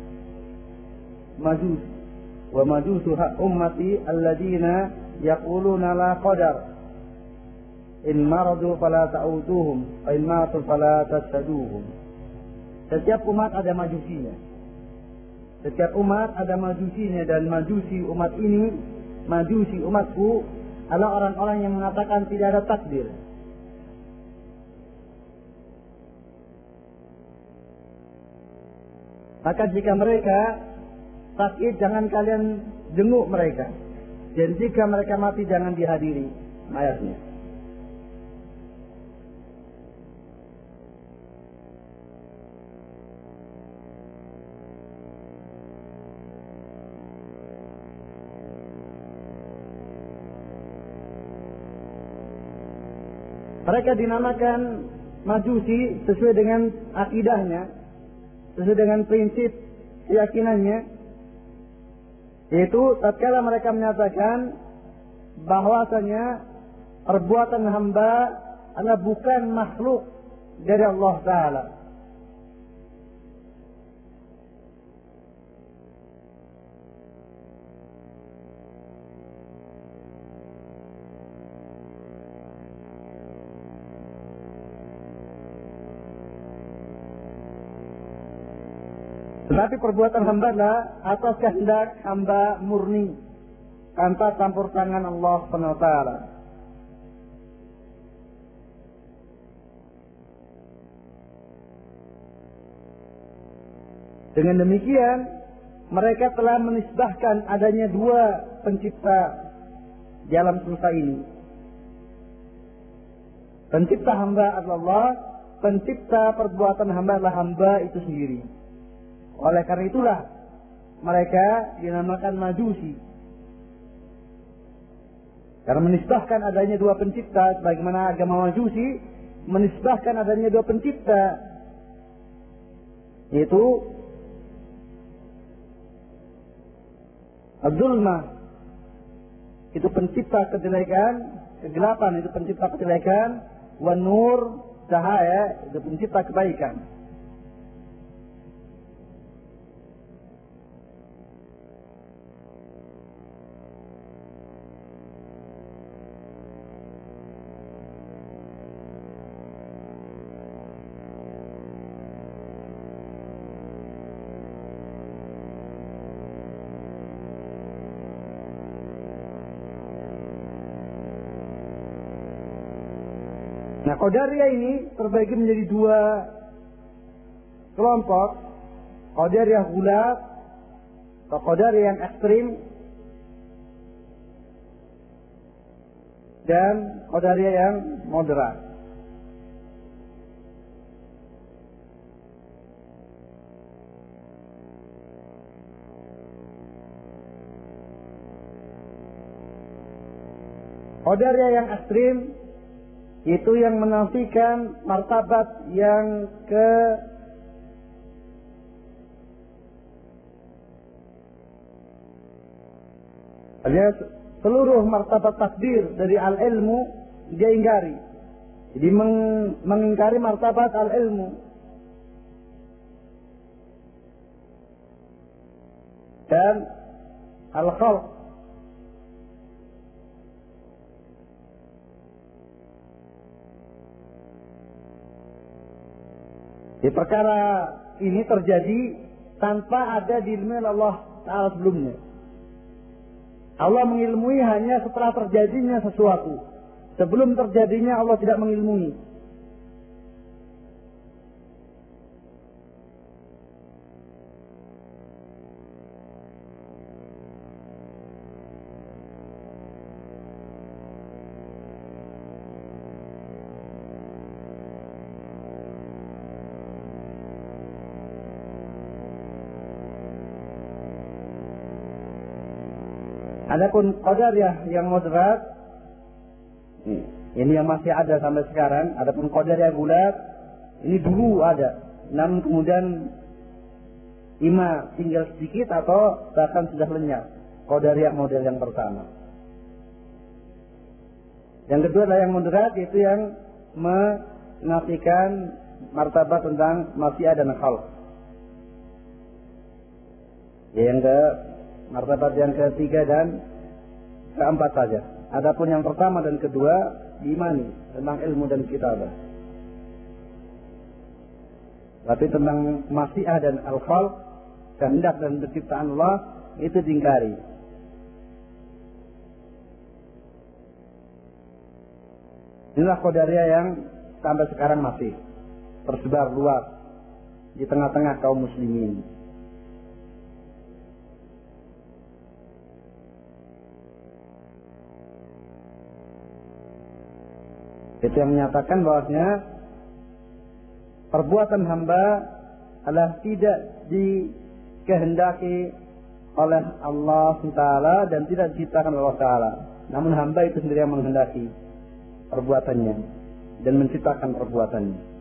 majus wa majusu ummati alladziina yaquluna la qadar in maradu fala ta'uduhum wa in matu fala tashaduhum. Setiap umat ada majusinya. Setiap umat ada majusinya, dan majusi umat ini, majusi umatku adalah orang-orang yang mengatakan tidak ada takdir. Maka jika mereka sakit, jangan kalian jenguk mereka. Dan jika mereka mati, jangan dihadiri. ayatnya. Mereka dinamakan Majusi sesuai dengan akidahnya, sesuai dengan prinsip keyakinannya, yaitu tatkala mereka menyatakan bahwasanya perbuatan hamba adalah bukan makhluk dari Allah Ta'ala. Tetapi perbuatan hamba adalah atas kehendak hamba murni, tanpa campur tangan Allah Subhanahu wa taala. Dengan demikian, mereka telah menisbahkan adanya dua pencipta di alam semesta ini. Pencipta hamba adalah Allah, pencipta perbuatan hamba adalah hamba itu sendiri. Oleh karena itulah mereka dinamakan Majusi. Karena menisbahkan adanya dua pencipta, sebagaimana agama Majusi menisbahkan adanya dua pencipta, yaitu Az-Zulmah, itu pencipta kejelekan, kegelapan itu pencipta kejelekan, wan nur, cahaya itu pencipta kebaikan. Nah, Qadariyah ini terbagi menjadi dua kelompok. Qadariyah gulat atau Qadariyah yang ekstrim, dan Qadariyah yang moderat. Qadariyah yang ekstrim itu yang menafikan martabat yang ke alias seluruh martabat takdir dari al-ilmu dia ingkari. Jadi meng, mengingkari martabat al-ilmu. Dan al-khalq. Di perkara ini terjadi tanpa ada diilmui Allah Ta'ala sebelumnya. Allah mengilmui hanya setelah terjadinya sesuatu. Sebelum terjadinya Allah tidak mengilmui. Adapun Qadariyah yang moderat, ini yang masih ada sampai sekarang. Adapun Qadariyah gulat, ini dulu ada, namun kemudian ima tinggal sedikit atau bahkan sudah lenyap. Qadariyah model yang pertama. Yang kedua adalah yang moderat, yaitu yang menafikan martabat tentang masyiah dan khalq. Yang ke martabat yang ketiga dan keempat saja. Adapun yang pertama dan kedua diimani tentang ilmu dan kitabah. Tapi tentang masyiah dan al-khalq, kehendak dan penciptaan Allah, itu diingkari. Inilah Qadariyah yang sampai sekarang masih tersebar luas di tengah-tengah kaum muslimin. Itu yang menyatakan bahwasanya perbuatan hamba adalah tidak dikehendaki oleh Allah subhanahu wa taala dan tidak diciptakan oleh Allah taala. Namun hamba itu sendiri yang menghendaki perbuatannya dan menciptakan perbuatannya.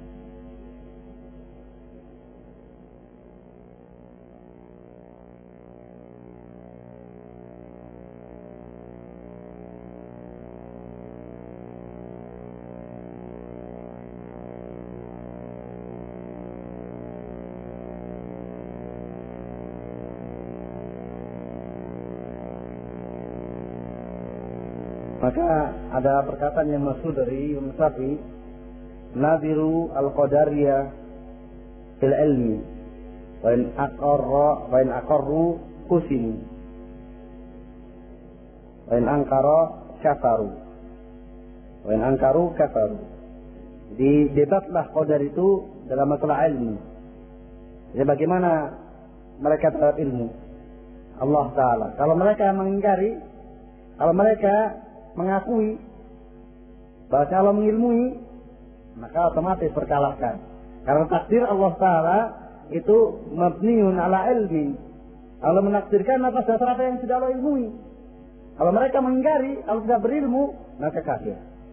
Maka ada perkataan yang masyhur dari Imam Syafi'i, nadiru al-qadariyah fil ilmi wa in aqarra wa in aqarru husinu wa in ankara kafaru wa in ankaru kafaru. Di debatlah qadar itu dalam masalah ilmu. Jadi bagaimana mereka terhadap ilmu Allah Ta'ala. Kalau mereka mengingkari, kalau mereka mengakui bahwa Allah mengilmui, maka otomatis terkalahkan. Karena takdir Allah Ta'ala itu mabniun ala ilmi. Allah menakdirkan atas dasar apa yang sudah Allah ilmui. Kalau mereka mengingkari, kalau tidak berilmu, maka kafir.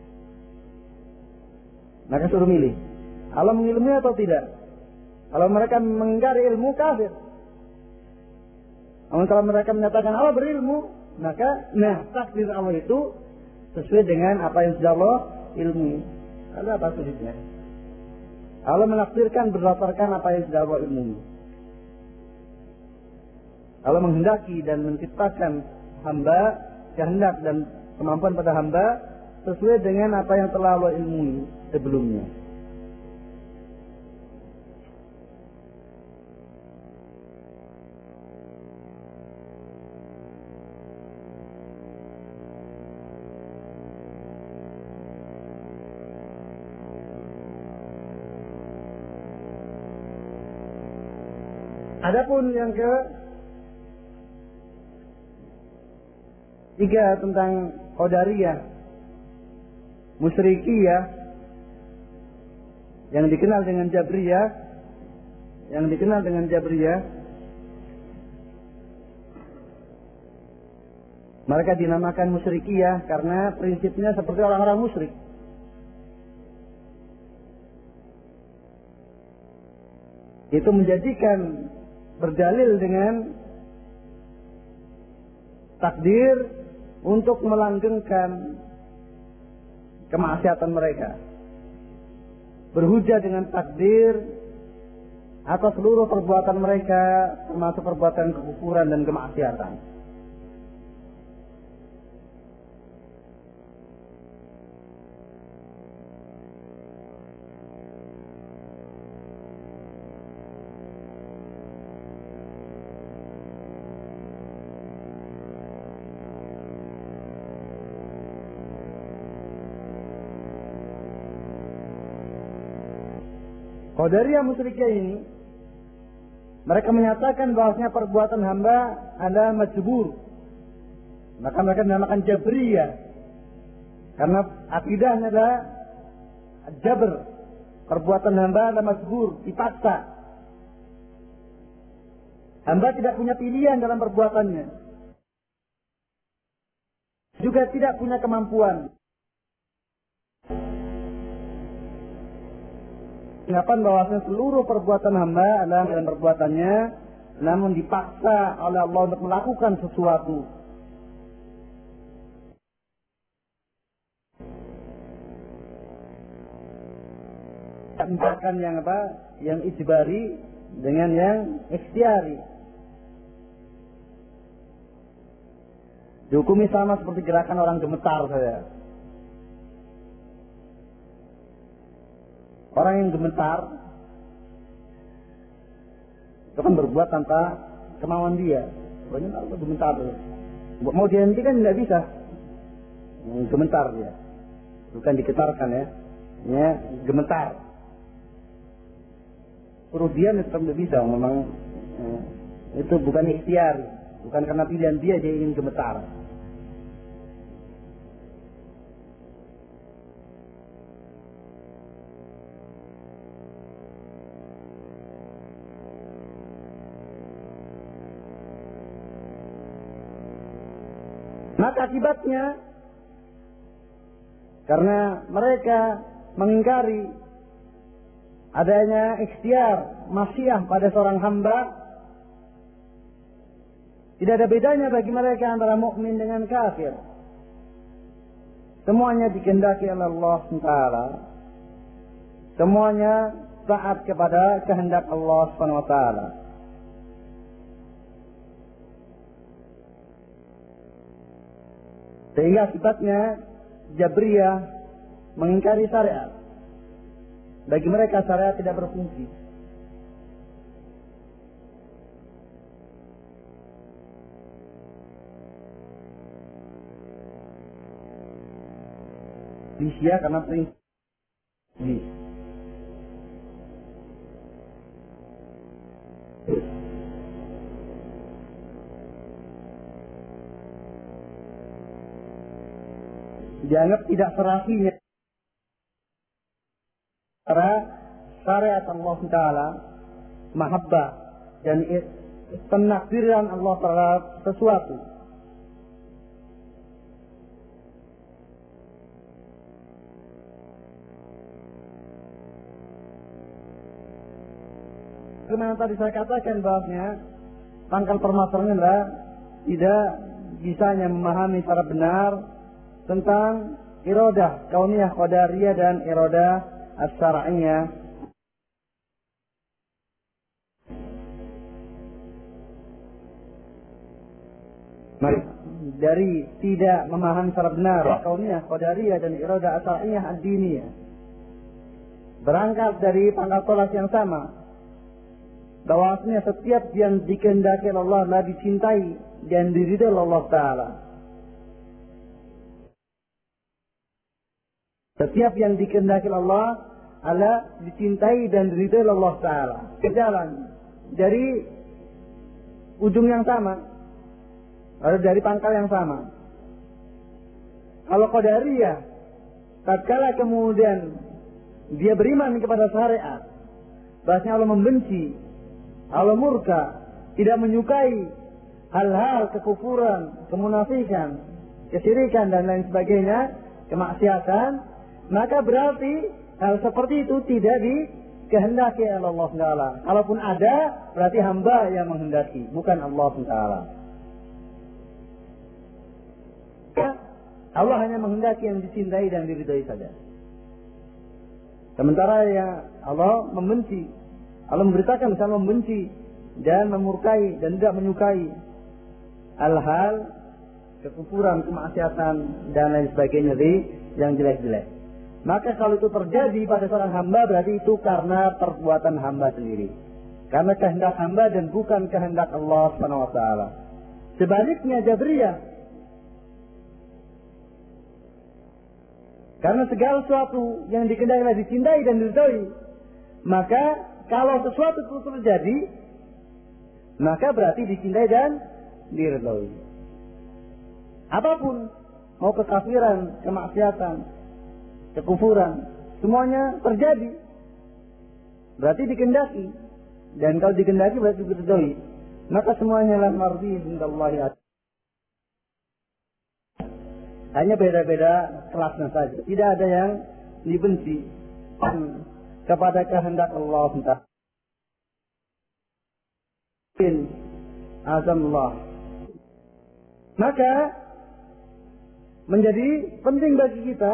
Maka suruh milih, Allah mengilmui atau tidak. Kalau mereka mengingkari ilmu, kafir. Namun kalau mereka menyatakan Allah berilmu, maka nah takdir Allah itu sesuai dengan apa yang sudah Allah ilmu. Ada apa sulitnya? Allah menakdirkan berdasarkan apa yang sudah Allah ilmu. Allah menghendaki dan menciptakan hamba, kehendak dan kemampuan pada hamba sesuai dengan apa yang telah Allah ilmui sebelumnya. Adapun yang ke tiga tentang qadariyah, musyrikiyah, yang dikenal dengan jabriyah, yang dikenal dengan jabriyah, mereka dinamakan musyrikiyah karena prinsipnya seperti orang-orang musyrik. Itu menjadikan berdalil dengan takdir untuk melanggengkan kemaksiatan mereka, berhujah dengan takdir atas seluruh perbuatan mereka, termasuk perbuatan kekufuran dan kemaksiatan. Qadariyah musyrikiyah ini, mereka menyatakan bahwasanya perbuatan hamba adalah majbur. Maka mereka dinamakan jabriyah. Karena akidahnya adalah jabr. Perbuatan hamba adalah majbur, dipaksa. Hamba tidak punya pilihan dalam perbuatannya. Juga tidak punya kemampuan. Anggapan bahwasanya seluruh perbuatan hamba adalah dalam perbuatannya, namun dipaksa oleh Allah untuk melakukan sesuatu. Misalkan yang apa? Yang ijbari dengan yang ikhtiari. Dihukumi sama seperti gerakan orang gemetar saja. Orang yang gemetar itu kan berbuat tanpa kemauan dia. Banyak orang gemetar. Mau dihentikan tidak bisa. Gemetar dia. Bukan diketarkan ya. Ya, gemetar. Suruh diam tetap tidak bisa. Memang eh, itu bukan ikhtiar. Bukan karena pilihan dia dia ingin gemetar. Maka akibatnya, karena mereka mengingkari adanya ikhtiar, masyiah pada seorang hamba, tidak ada bedanya bagi mereka antara mukmin dengan kafir. Semuanya dikehendaki oleh Allah subhanahu wa taala. Semuanya taat kepada kehendak Allah subhanahu wa taala. Sehingga akibatnya Jabriyah mengingkari syariat. Bagi mereka syariat tidak berfungsi. Dia karena prinsip. Dianggap tidak serafinya karena syariat Allah Taala, mahabbah dan penakdiran Allah Taala sesuatu. Karena tadi saya katakan bahwasanya pangkal permasalahannya adalah tidak bisanya memahami secara benar tentang iradah kauniyah qadariyah dan iradah as-syar'iyyah. Mari dari tidak memahami secara benar kauniyah qadariyah dan iradah as-syar'iyyah ad-diniyah, berangkat dari pangkal tolak yang sama, bahwasanya setiap yang dikehendaki Allah adalah dicintai dan diridhai Allah Ta'ala. Setiap yang dikehendaki Allah adalah dicintai dan diridhai Allah Ta'ala. Berjalan dari ujung yang sama, atau dari pangkal yang sama. Kalau Qadariyah, tatkala kemudian dia beriman kepada syariat, bahasanya Allah membenci, Allah murka, tidak menyukai hal-hal kekufuran, kemunafikan, kesyirikan dan lain sebagainya, kemaksiatan, maka berarti hal seperti itu tidak dikehendaki oleh Allah Taala. Kalaupun ada, berarti hamba yang menghendaki, bukan Allah Taala. Allah hanya menghendaki yang dicintai dan diridhai saja. Sementara ya Allah membenci, Allah memberitakan misalnya membenci dan memurkai dan tidak menyukai hal-hal kekufuran, kemaksiatan dan lain sebagainya yang jelek-jelek. Maka kalau itu terjadi pada seorang hamba, berarti itu karena perbuatan hamba sendiri, karena kehendak hamba dan bukan kehendak Allah Subhanahu wa taala. Sebaliknya Jabriyah, karena segala sesuatu yang dikehendaki adalah dicintai dan diridhai, maka kalau sesuatu itu terjadi, maka berarti dicintai dan diridhai. Apapun, mau kekafiran, kemaksiatan, kekufuran, semuanya terjadi, berarti dikehendaki. Dan kalau dikehendaki berarti diridhai. Maka semuanya la mardi indallahi. Hanya beda-beda kelasnya saja. Tidak ada yang dibenci kepada kehendak Allah Taala. Azamullah. Maka menjadi penting bagi kita,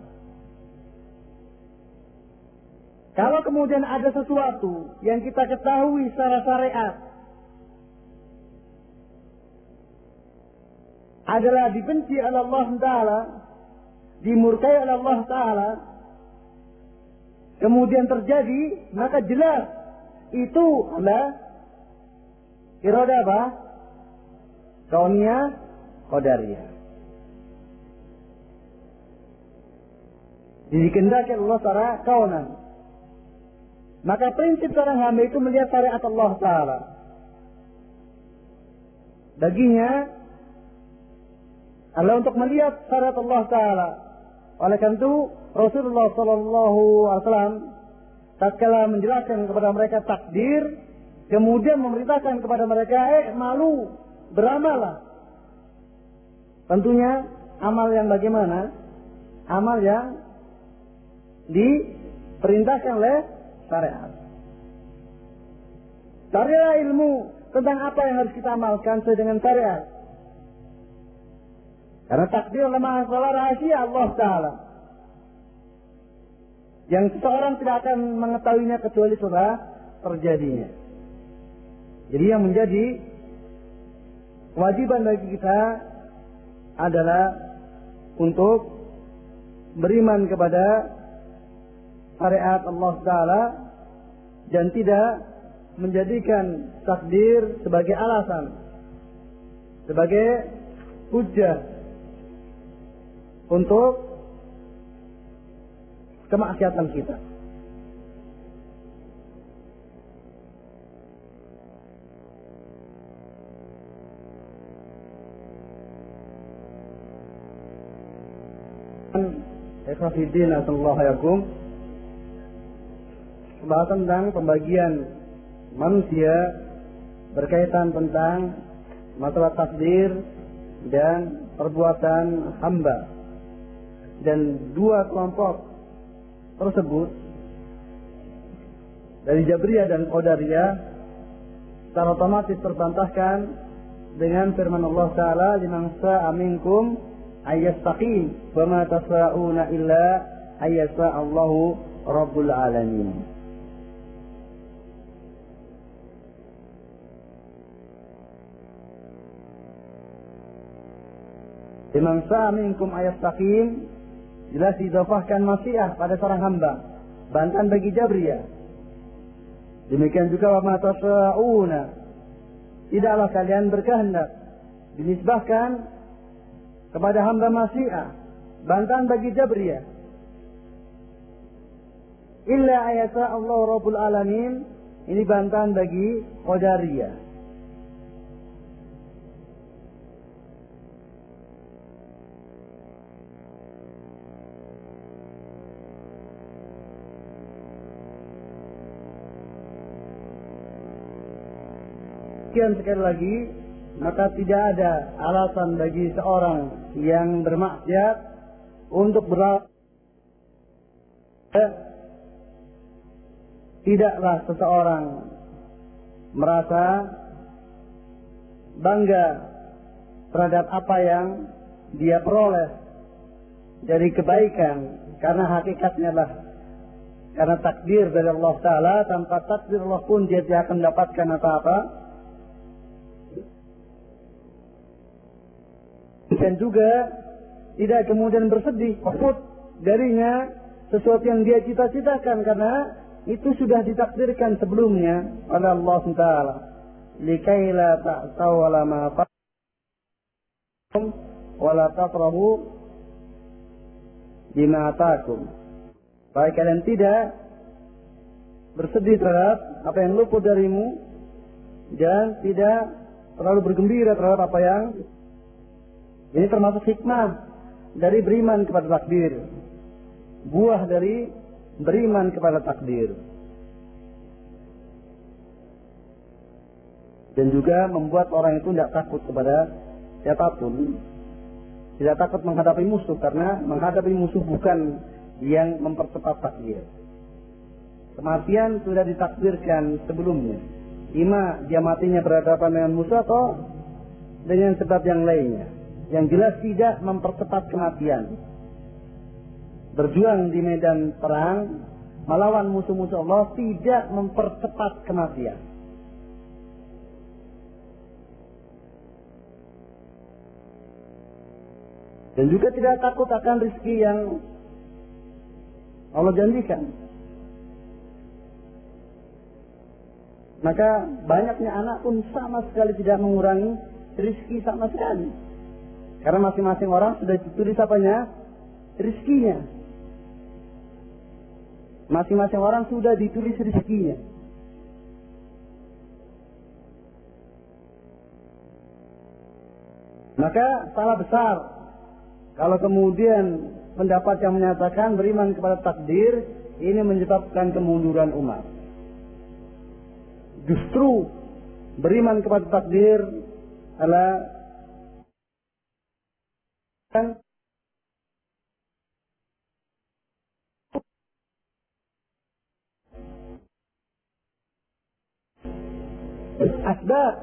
kalau kemudian ada sesuatu yang kita ketahui secara syariat adalah dibenci oleh Allah Taala, dimurkai oleh Allah Taala, kemudian terjadi, maka jelas itu adalah iradah apa? Kauniyah qadariyah. Dikehendaki Allah secara kaunan. Maka prinsip seorang hamba itu melihat syariat Allah Ta'ala. Baginya adalah untuk melihat syariat Allah Ta'ala. Oleh karena itu Rasulullah Sallallahu Alaihi Wasallam tatkala menjelaskan kepada mereka takdir, kemudian memerintahkan kepada mereka, eh malu, beramalah. Tentunya amal yang bagaimana? Amal yang diperintahkan oleh syariat. Carilah ilmu tentang apa yang harus kita amalkan sesuai dengan syariat. Karena takdir adalah masalah rahasia Allah Ta'ala, yang seseorang tidak akan mengetahuinya kecuali setelah terjadinya. Jadi yang menjadi kewajiban bagi kita adalah untuk beriman kepada syariat Allah Ta'ala dan tidak menjadikan takdir sebagai alasan, sebagai hujjah untuk kemaksiatan kita. Ikhwatiddin asallahu pembahasan tentang pembagian manusia berkaitan tentang masalah takdir dan perbuatan hamba, dan dua kelompok tersebut dari Jabriyah dan Qadariyah secara otomatis terbantahkan dengan firman Allah Ta'ala, liman sya'a minkum ayyastaqim wa ma tasa'una illa ayyasha'allahu rabbul alamin. Liman sya'a minkum ayyastaqim jelas didhafahkan masyiah pada seorang hamba, bantahan bagi Jabriyah. Demikian juga wa ma tasa'una, tidaklah kalian berkehendak, dinisbahkan kepada hamba masyiah, bantahan bagi Jabriyah. Illa ayasa Allah Rabbul Alamin, ini bantahan bagi Qadariyah. Sekian sekali lagi, maka tidak ada alasan bagi seorang yang bermaksiat untuk berlaku. Tidaklah seseorang merasa bangga terhadap apa yang dia peroleh dari kebaikan, karena hakikatnya lah karena takdir dari Allah Ta'ala. Tanpa takdir Allah pun dia tidak akan mendapatkan apa-apa. Dan juga tidak kemudian bersedih takut darinya sesuatu yang dia cita-citakan, karena itu sudah ditakdirkan sebelumnya oleh Allah subhanahu wa taala. Likai la ta'tau wala ma fa'tum wala tafrahu bima atakum. Baik kalian tidak bersedih terhadap apa yang luput darimu dan tidak terlalu bergembira terhadap apa yang. Ini termasuk hikmah dari beriman kepada takdir, buah dari beriman kepada takdir, dan juga membuat orang itu tidak takut kepada siapapun, tidak takut menghadapi musuh, karena menghadapi musuh bukan yang mempercepat takdir. Kematian sudah ditakdirkan sebelumnya, ima dia matinya berhadapan dengan musuh atau dengan sebab yang lainnya. Yang jelas tidak mempercepat kematian. Berjuang di medan perang melawan musuh-musuh Allah tidak mempercepat kematian. Dan juga tidak takut akan rezeki yang Allah janjikan. Maka banyaknya anak pun sama sekali tidak mengurangi rezeki sama sekali. Karena masing-masing orang sudah ditulis apanya? Rizkinya. Masing-masing orang sudah ditulis rizkinya. Maka salah besar kalau kemudian pendapat yang menyatakan beriman kepada takdir ini menyebabkan kemunduran umat. Justru beriman kepada takdir adalah asbab.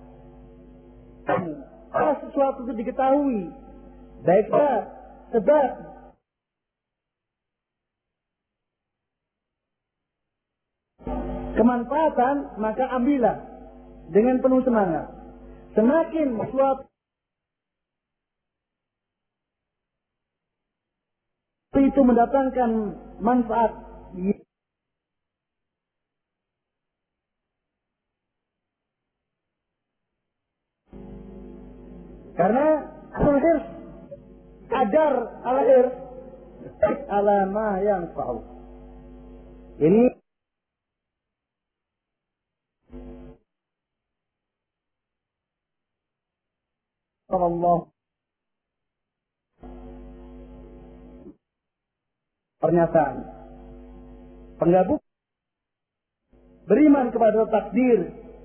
Kalau sesuatu itu diketahui, baiklah sebab kemanfaatan, maka ambillah dengan penuh semangat. Semakin suatu itu mendatangkan manfaat, karena al-hirs kadar al-hirs ala ma yanfa'u. Ini Allah pernyataan penggabung beriman kepada takdir,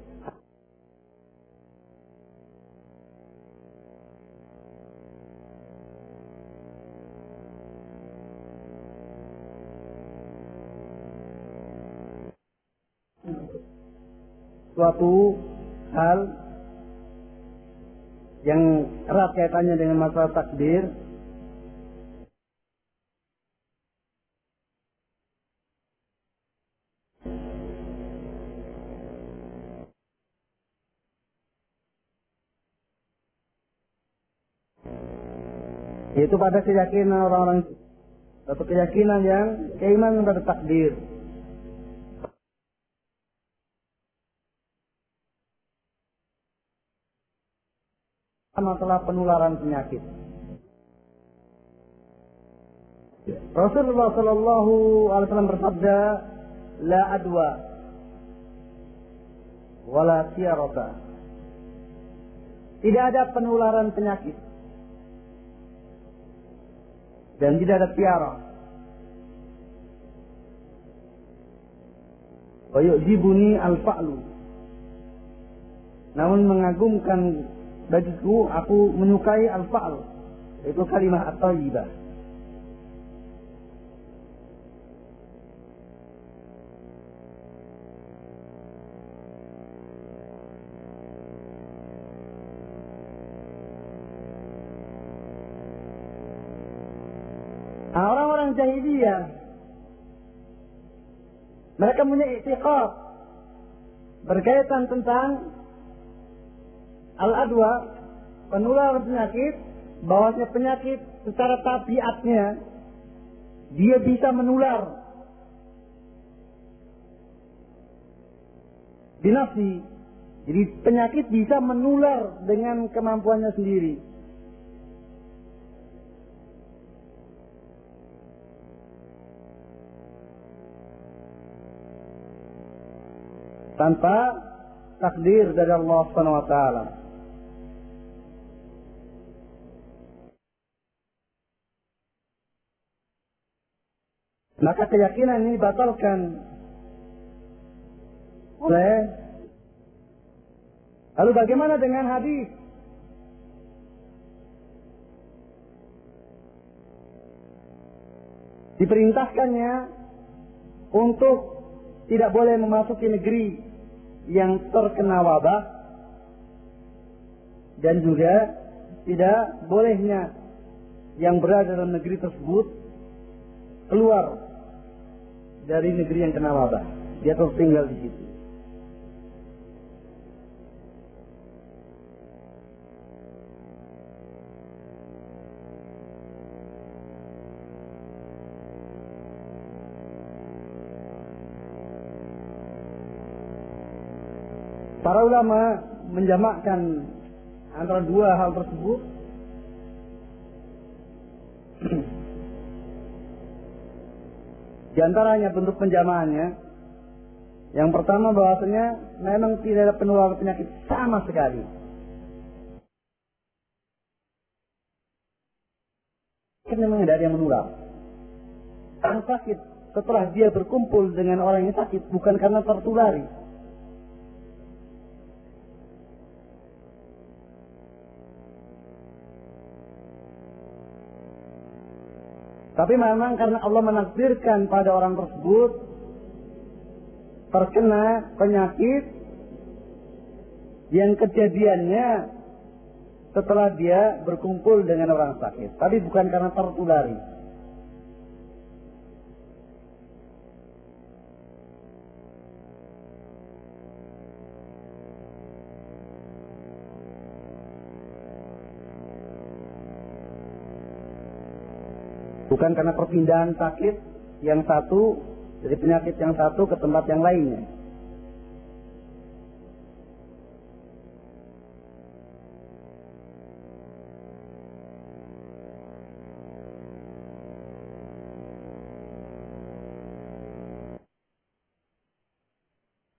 suatu hal yang erat kaitannya dengan masalah takdir, yaitu pada keyakinan orang-orang atau keyakinan yang keimanan pada takdir. Masalah penularan penyakit. Rasulullah Shallallahu Alaihi Wasallam bersabda, la adwa, wala tiarata. Tidak ada penularan penyakit dan tidak ada tiara. Wa yu'jibuni al-fa'lu. Namun mengagumkan bagiku, aku menyukai al-fa'l, itu kalimah at-thayyibah. Nah, orang-orang jahiliyah mereka punya i'tiqad berkaitan tentang al-adwa, penularan penyakit, bahwasanya penyakit secara tabiatnya dia bisa menular binafsi. Jadi penyakit bisa menular dengan kemampuannya sendiri. Tanpa takdir dari Allah Subhanahu wa taala. Maka keyakinan ini dibatalkan oleh. Lalu bagaimana dengan hadis? Diperintahkannya untuk tidak boleh memasuki negeri yang terkena wabah, dan juga tidak bolehnya yang berada dalam negeri tersebut keluar dari negeri yang kena wabah. Dia terus tinggal di situ. Para ulama menjamakkan antara dua hal tersebut. Di antaranya bentuk penjamaannya, yang pertama bahwasanya memang tidak ada penularan penyakit sama sekali. Memang tidak ada yang menular. Orang sakit setelah dia berkumpul dengan orang yang sakit bukan karena tertulari. Tapi memang karena Allah menakdirkan pada orang tersebut terkena penyakit yang kejadiannya setelah dia berkumpul dengan orang sakit. Tapi bukan karena tertulari. Bukan karena perpindahan sakit yang satu dari penyakit yang satu ke tempat yang lainnya.